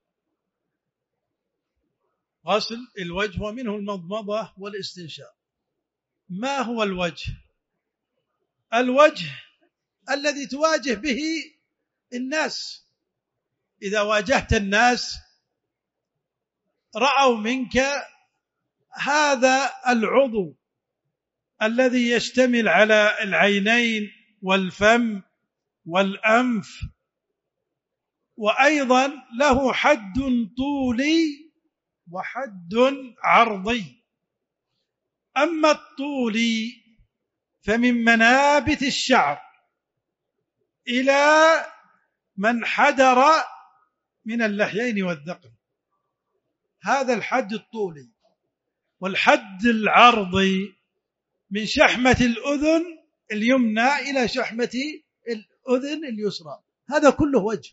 غسل الوجه ومنه المضمضة والاستنشاق. ما هو الوجه؟ الوجه الذي تواجه به الناس. إذا واجهت الناس رأوا منك هذا العضو الذي يشتمل على العينين والفم والأنف، وأيضا له حد طولي وحد عرضي. أما الطولي فمن منابت الشعر إلى من حدر من اللحيين والذقن، هذا الحد الطولي. والحد العرضي من شحمة الأذن اليمنى إلى شحمة الأذن اليسرى، هذا كله وجه،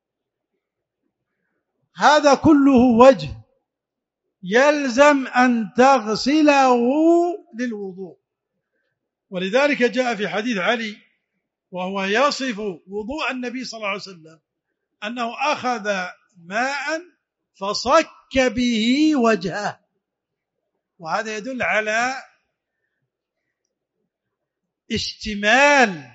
هذا كله وجه يلزم أن تغسله للوضوء. ولذلك جاء في حديث علي وهو يصف وضوء النبي صلى الله عليه وسلم أنه أخذ ماء فصك به وجهه، وهذا يدل على اشتمال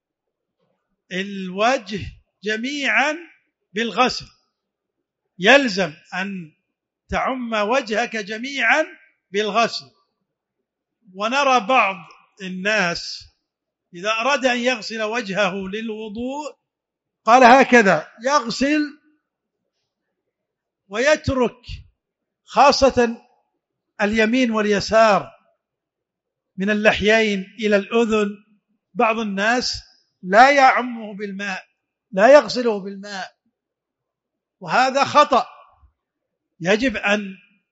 الوجه جميعا بالغسل. يلزم أن تعم وجهك جميعا بالغسل. ونرى بعض الناس إذا أراد أن يغسل وجهه للوضوء قال هكذا، يغسل ويترك خاصة اليمين واليسار من اللحيين إلى الأذن. بعض الناس لا يعمه بالماء، لا يغسله بالماء، وهذا خطأ. يجب أن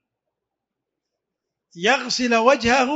يغسل وجهه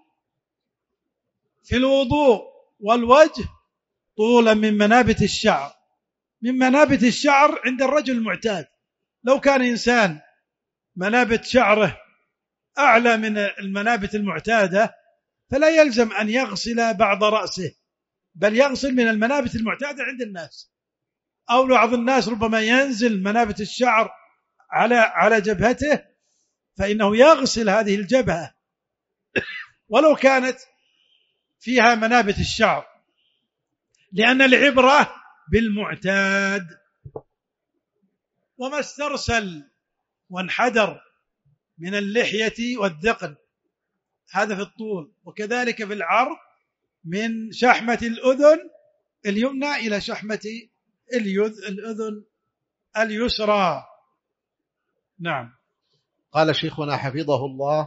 في الوضوء، والوجه طولا من منابت الشعر. من منابت الشعر عند الرجل المعتاد، لو كان إنسان منابت شعره أعلى من المنابت المعتادة فلا يلزم أن يغسل بعض رأسه، بل يغسل من المنابت المعتادة عند الناس. أو بعض الناس ربما ينزل منابت الشعر على على جبهته، فإنه يغسل هذه الجبهة ولو كانت فيها منابت الشعر، لأن العبرة بالمعتاد. وما استرسل وانحدر من اللحية والذقن هذا في الطول، وكذلك في العرض من شحمة الأذن اليمنى إلى شحمة الأذن اليسرى. نعم. قال شيخنا حفظه الله: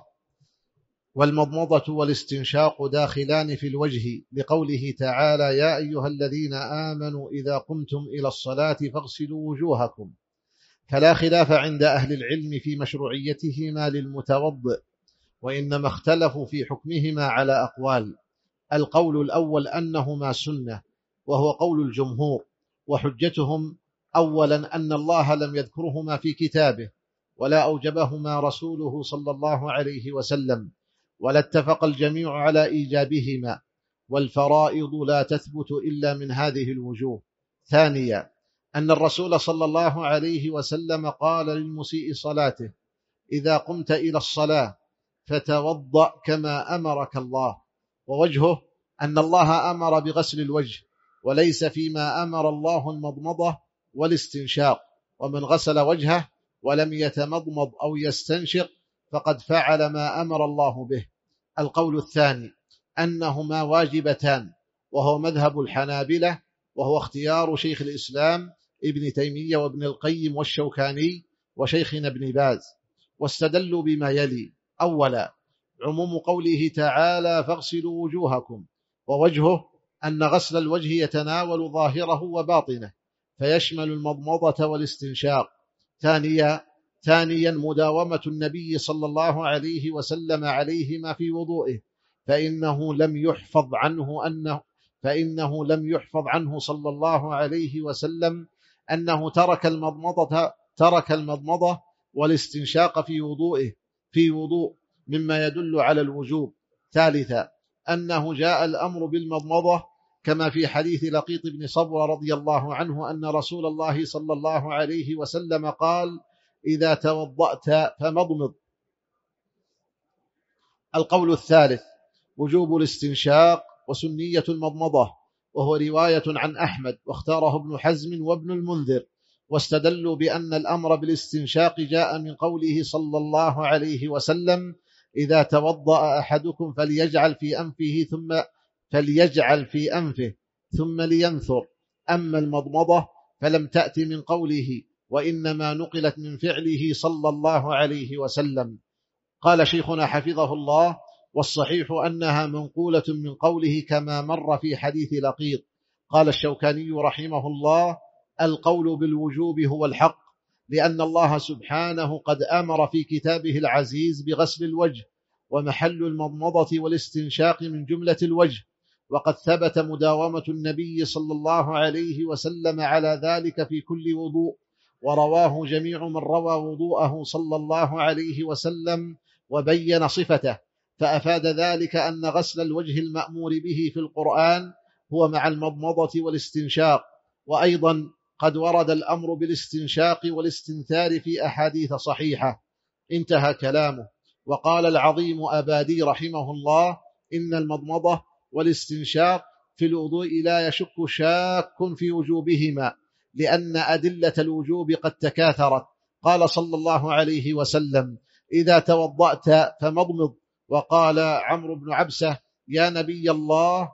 والمضمضة والاستنشاق داخلان في الوجه، لقوله تعالى: يا أيها الذين آمنوا إذا قمتم إلى الصلاة فاغسلوا وجوهكم. فلا خلاف عند أهل العلم في مشروعيتهما للمتوضئ، وإنما اختلفوا في حكمهما على أقوال. القول الأول أنهما سنة، وهو قول الجمهور، وحجتهم أولا أن الله لم يذكرهما في كتابه، ولا أوجبهما رسوله صلى الله عليه وسلم، ولا اتفق الجميع على إيجابهما، والفرائض لا تثبت إلا من هذه الوجوه. ثانيا أن الرسول صلى الله عليه وسلم قال للمسيء صلاته: إذا قمت إلى الصلاة فتوضأ كما أمرك الله. ووجهه أن الله أمر بغسل الوجه، وليس فيما أمر الله المضمضة والاستنشاق، ومن غسل وجهه ولم يتمضمض أو يستنشق فقد فعل ما أمر الله به. القول الثاني أنهما واجبتان، وهو مذهب الحنابلة، وهو اختيار شيخ الإسلام ابن تيمية وابن القيم والشوكاني وشيخنا ابن باز، واستدلوا بما يلي: أولا عموم قوله تعالى: فاغسلوا وجوهكم، ووجهه أن غسل الوجه يتناول ظاهره وباطنه، فيشمل المضمضة والاستنشاق. ثانيا ثانيا مداومة النبي صلى الله عليه وسلم عليهما في وضوئه، فإنه لم يحفظ عنه أنه فإنه لم يحفظ عنه صلى الله عليه وسلم أنه ترك المضمضة ترك المضمضة والاستنشاق في وضوئه في وضوء مما يدل على الوجوب. ثالثا أنه جاء الأمر بالمضمضة كما في حديث لقيط بن صبرة رضي الله عنه أن رسول الله صلى الله عليه وسلم قال: إذا توضأت فمضمض. القول الثالث وجوب الاستنشاق وسنية المضمضة، وهو رواية عن أحمد، واختاره ابن حزم وابن المنذر، واستدلوا بأن الأمر بالاستنشاق جاء من قوله صلى الله عليه وسلم: إذا توضأ أحدكم فليجعل في أنفه ثم فليجعل في أنفه ثم لينثر. أما المضمضة فلم تأتي من قوله، وإنما نقلت من فعله صلى الله عليه وسلم. قال شيخنا حفظه الله: والصحيح أنها منقولة من قوله كما مر في حديث لقيط. قال الشوكاني رحمه الله: القول بالوجوب هو الحق، لأن الله سبحانه قد أمر في كتابه العزيز بغسل الوجه، ومحل المضمضة والاستنشاق من جملة الوجه، وقد ثبت مداومة النبي صلى الله عليه وسلم على ذلك في كل وضوء، ورواه جميع من روى وضوءه صلى الله عليه وسلم وبين صفته، فأفاد ذلك أن غسل الوجه المأمور به في القرآن هو مع المضمضة والاستنشاق. وأيضا قد ورد الأمر بالاستنشاق والاستنثار في أحاديث صحيحة. انتهى كلامه. وقال العظيم أبادي رحمه الله: إن المضمضة والاستنشاق في الوضوء لا يشك شاك في وجوبهما، لأن أدلة الوجوب قد تكاثرت. قال صلى الله عليه وسلم: إذا توضأت فمضمض. وقال عمرو بن عبسة: يا نبي الله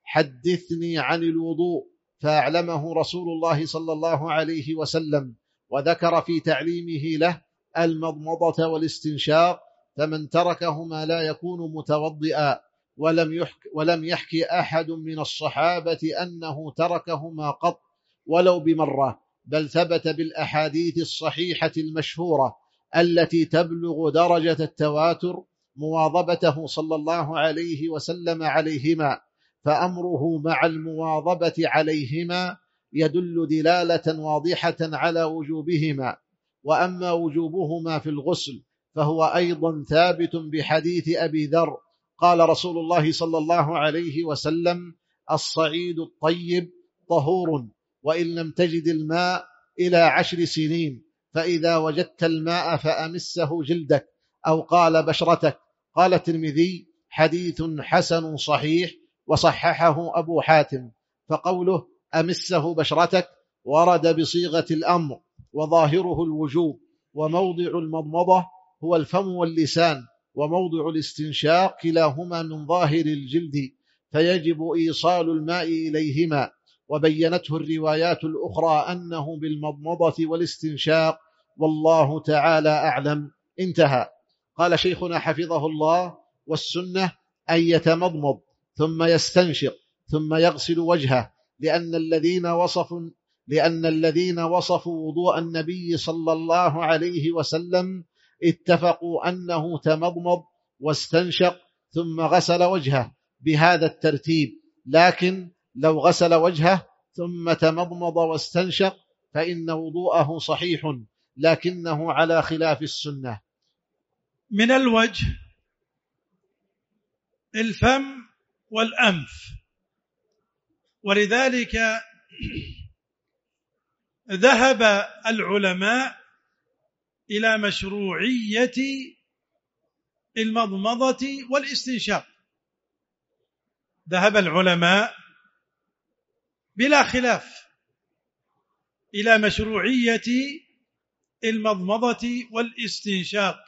حدثني عن الوضوء، فأعلمه رسول الله صلى الله عليه وسلم، وذكر في تعليمه له المضمضة والاستنشاق، فمن تركهما لا يكون متوضئا. ولم يحك ولم يحكي أحد من الصحابة أنه تركهما قط ولو بمرة، بل ثبت بالأحاديث الصحيحة المشهورة التي تبلغ درجة التواتر مواظبته صلى الله عليه وسلم عليهما، فأمره مع المواظبة عليهما يدل دلالة واضحة على وجوبهما. وأما وجوبهما في الغسل فهو أيضا ثابت بحديث أبي ذر: قال رسول الله صلى الله عليه وسلم: الصعيد الطيب طهور، وإن لم تجد الماء إلى عشر سنين، فإذا وجدت الماء فأمسه جلدك، أو قال بشرتك. قال الترمذي: حديث حسن صحيح، وصححه أبو حاتم. فقوله أمسه بشرتك ورد بصيغة الأمر، وظاهره الوجوب، وموضع المضمضة هو الفم واللسان، وموضع الاستنشاق كلاهما من ظاهر الجلد، فيجب إيصال الماء إليهما. وبينته الروايات الأخرى أنه بالمضمضة والاستنشاق، والله تعالى أعلم. انتهى. قال شيخنا حفظه الله: والسنة أن يتمضمض ثم يستنشق ثم يغسل وجهه، لأن الذين وصفوا لأن الذين وصفوا وضوء النبي صلى الله عليه وسلم اتفقوا أنه تمضمض واستنشق ثم غسل وجهه بهذا الترتيب، لكن لو غسل وجهه ثم تمضمض واستنشق فإن وضوءه صحيح، لكنه على خلاف السنة. من الوجه الفم والأنف، ولذلك ذهب العلماء إلى مشروعية المضمضة والاستنشاق. ذهب العلماء بلا خلاف إلى مشروعية المضمضة والاستنشاق،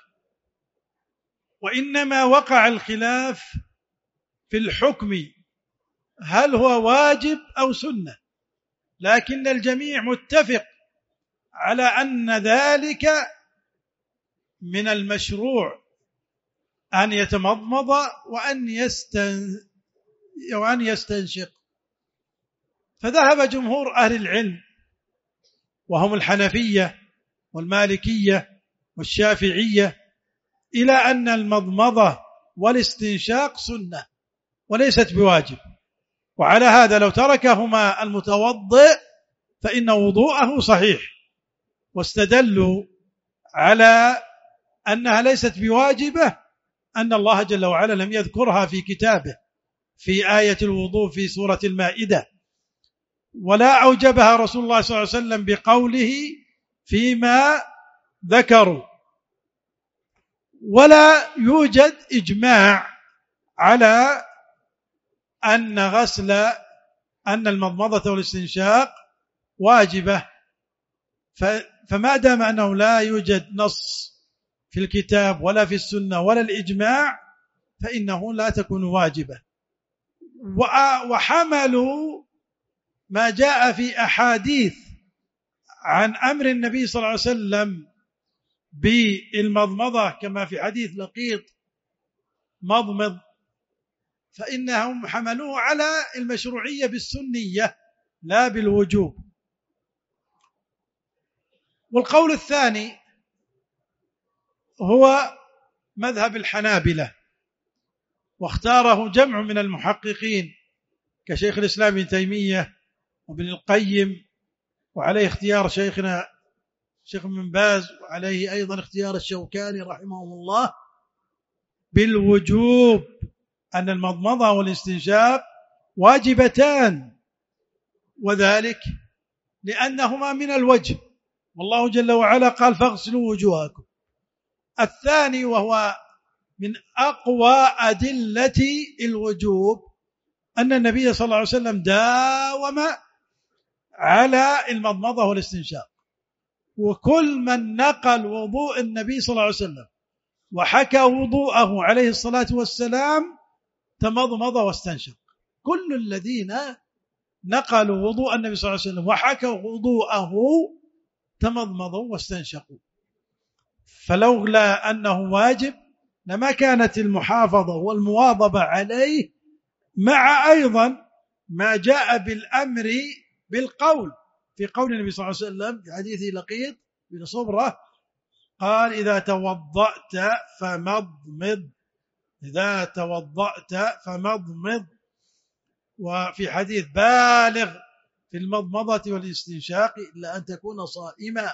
وإنما وقع الخلاف في الحكم، هل هو واجب أو سنة، لكن الجميع متفق على أن ذلك من المشروع أن يتمضمض وأن يستن وأن يستنشق. فذهب جمهور أهل العلم وهم الحنفية والمالكية والشافعية إلى أن المضمضة والاستنشاق سنة وليست بواجب، وعلى هذا لو تركهما المتوضئ فإن وضوءه صحيح، واستدلوا على أنها ليست بواجبة أن الله جل وعلا لم يذكرها في كتابه في آية الوضوء في سورة المائدة، ولا أوجبها رسول الله صلى الله عليه وسلم بقوله فيما ذكروا، ولا يوجد إجماع على أن غسل أن المضمضة والاستنشاق واجبة. فما دام أنه لا يوجد نص في الكتاب ولا في السنة ولا الإجماع فإنه لا تكون واجبة. وحملوا ما جاء في أحاديث عن أمر النبي صلى الله عليه وسلم بالمضمضة كما في حديث لقيط مضمض، فإنهم حملوه على المشروعية بالسنية لا بالوجوب. والقول الثاني هو مذهب الحنابلة، واختاره جمع من المحققين كشيخ الإسلام ابن تيمية وابن القيم، وعليه اختيار شيخنا شيخ بن باز، وعليه أيضا اختيار الشوكاني رحمهم الله بالوجوب، أن المضمضة والاستنشاق واجبتان، وذلك لأنهما من الوجه، والله جل وعلا قال فاغسلوا وجوهكم. الثاني وهو من أقوى أدلة الوجوب أن النبي صلى الله عليه وسلم داوم على المضمضة والاستنشاق، وكل من نقل وضوء النبي صلى الله عليه وسلم وحكى وضوءه عليه الصلاة والسلام تمضمض واستنشق، كل الذين نقلوا وضوء النبي صلى الله عليه وسلم وحكوا وضوءه تمضمضوا واستنشقوا. فلولا أنه واجب لما كانت المحافظة والمواظبة عليه، مع أيضا ما جاء بالأمر بالقول في قول النبي صلى الله عليه وسلم في حديث لقيط بن صبرة قال إذا توضأت فمضمض، إذا توضأت فمضمض. وفي حديث بالغ في المضمضة والاستنشاق إلا أن تكون صائما.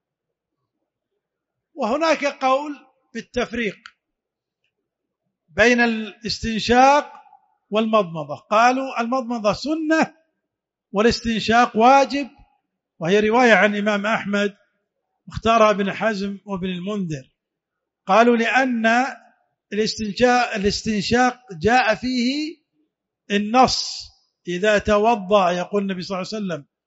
وهناك قول بالتفريق بين الاستنشاق والمضمضة، قالوا المضمضة سنة والاستنشاق واجب، وهي رواية عن الإمام أحمد اختارها ابن حزم وابن المنذر. قالوا لأن الاستنشاق, الاستنشاق جاء فيه النص إذا توضأ، يقول النبي صلى الله عليه وسلم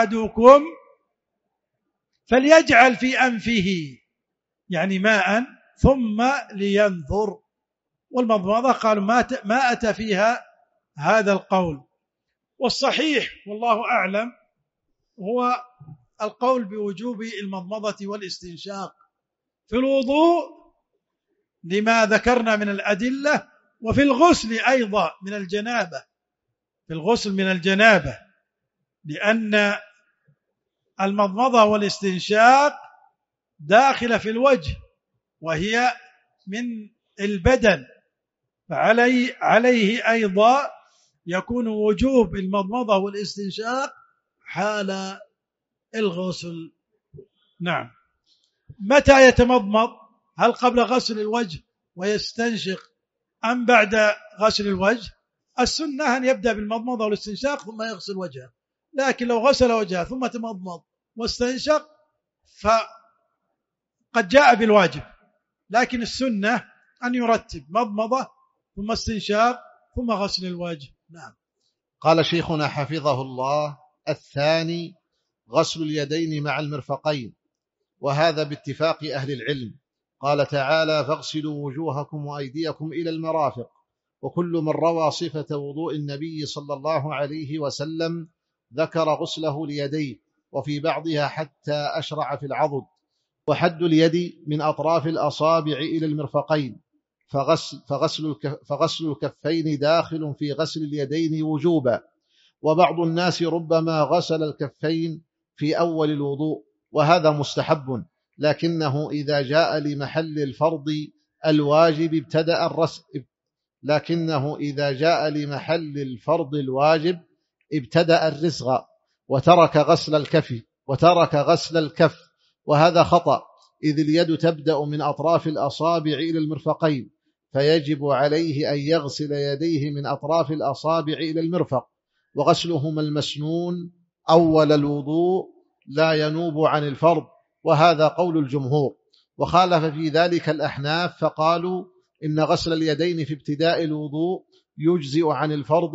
أحدكم فليجعل في أنفه يعني ماء ثم لينظر. والمضمضة قالوا ما أتى فيها هذا القول. والصحيح والله أعلم هو القول بوجوب المضمضة والاستنشاق في الوضوء لما ذكرنا من الأدلة، وفي الغسل أيضا من الجنابة، في الغسل من الجنابة، لأن المضمضة والاستنشاق داخلة في الوجه وهي من البدن، فعليه عليه أيضا يكون وجوب المضمضة والاستنشاق حال الغسل. نعم. متى يتمضمض؟ هل قبل غسل الوجه ويستنشق أم بعد غسل الوجه؟ السنة أن يبدأ بالمضمضة والاستنشاق ثم يغسل وجهه، لكن لو غسل وجهه ثم تمضمض واستنشق فقد جاء بالواجب، لكن السنة أن يرتب مضمضة ثم استنشاق ثم غسل الوجه. نعم. قال شيخنا حفظه الله: الثاني غسل اليدين مع المرفقين، وهذا باتفاق أهل العلم. قال تعالى: فاغسلوا وجوهكم وأيديكم إلى المرافق. وكل من روى صفة وضوء النبي صلى الله عليه وسلم ذكر غسله ليديه، وفي بعضها حتى أشرع في العضد. وحد اليد من أطراف الأصابع إلى المرفقين، فغسل, فغسل, الكف فغسل الكفين داخل في غسل اليدين وجوبا. وبعض الناس ربما غسل الكفين في أول الوضوء، وهذا مستحب، لكنه إذا جاء لمحل الفرض الواجب ابتدأ الرسم لكنه إذا جاء لمحل الفرض الواجب ابتدأ الرسغ وترك غسل الكف وترك غسل الكف وهذا خطأ، إذ اليد تبدأ من أطراف الأصابع إلى المرفقين، فيجب عليه أن يغسل يديه من أطراف الأصابع إلى المرفق، وغسلهما المسنون أول الوضوء لا ينوب عن الفرض، وهذا قول الجمهور. وخالف في ذلك الأحناف فقالوا إن غسل اليدين في ابتداء الوضوء يجزئ عن الفرض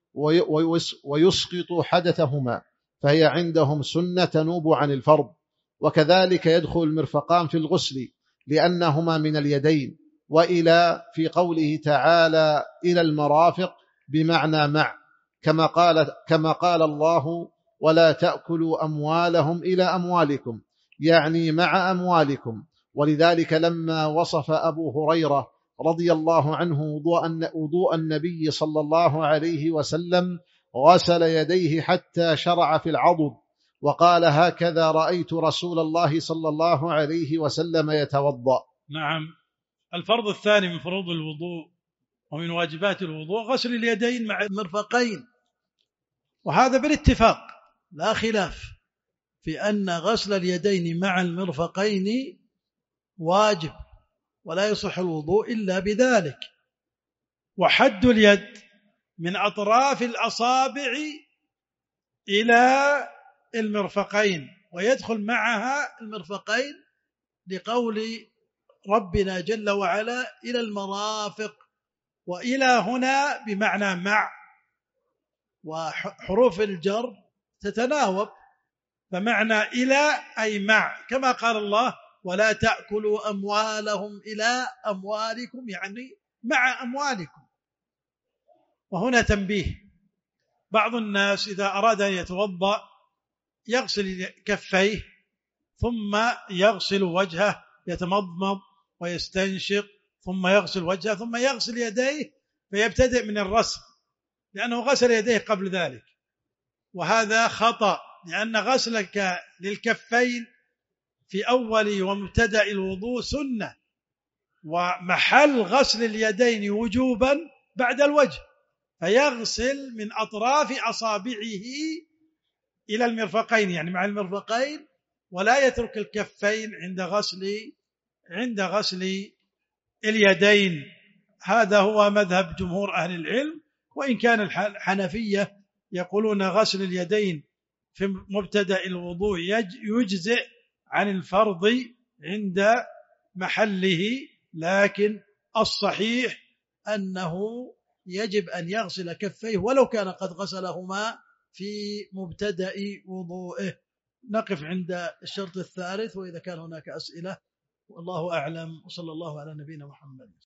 ويسقط حدثهما، فهي عندهم سنة تنوب عن الفرض. وكذلك يدخل المرفقان في الغسل لأنهما من اليدين. وإلى في قوله تعالى إلى المرافق بمعنى مع، كما قال, كما قال الله: ولا تأكلوا أموالهم إلى أموالكم، يعني مع أموالكم. ولذلك لما وصف أبو هريرة رضي الله عنه وضوء النبي صلى الله عليه وسلم غسل يديه حتى شرع في العضد، وقال: هكذا رأيت رسول الله صلى الله عليه وسلم يتوضأ. نعم. الفرض الثاني من فروض الوضوء ومن واجبات الوضوء غسل اليدين مع المرفقين، وهذا بالاتفاق لا خلاف في أن غسل اليدين مع المرفقين واجب، ولا يصح الوضوء إلا بذلك. وحد اليد من أطراف الأصابع إلى المرفقين، ويدخل معها المرفقين لقول ربنا جل وعلا إلى المرافق، وإلى هنا بمعنى مع، وحروف الجر تتناوب، فمعنى إلى أي مع، كما قال الله: ولا تأكلوا أموالهم إلى أموالكم، يعني مع أموالكم. وهنا تنبيه: بعض الناس إذا أراد أن يتوضأ يغسل كفيه ثم يغسل وجهه، يتمضمض ويستنشق ثم يغسل وجهه ثم يغسل يديه، فيبتدئ من الرسم لأنه غسل يديه قبل ذلك، وهذا خطأ، لأن غسلك للكفين في أول ومبتدأ الوضوء سنة، ومحل غسل اليدين وجوبا بعد الوجه، فيغسل من أطراف أصابعه إلى المرفقين، يعني مع المرفقين، ولا يترك الكفين عند غسل عند غسل اليدين. هذا هو مذهب جمهور أهل العلم، وإن كان الحنفية يقولون غسل اليدين في مبتدأ الوضوء يجزئ عن الفرض عند محله، لكن الصحيح أنه يجب أن يغسل كفيه ولو كان قد غسلهما في مبتدأ وضوئه. نقف عند الشرط الثالث، وإذا كان هناك أسئلة والله أعلم، وصلى الله على نبينا محمد.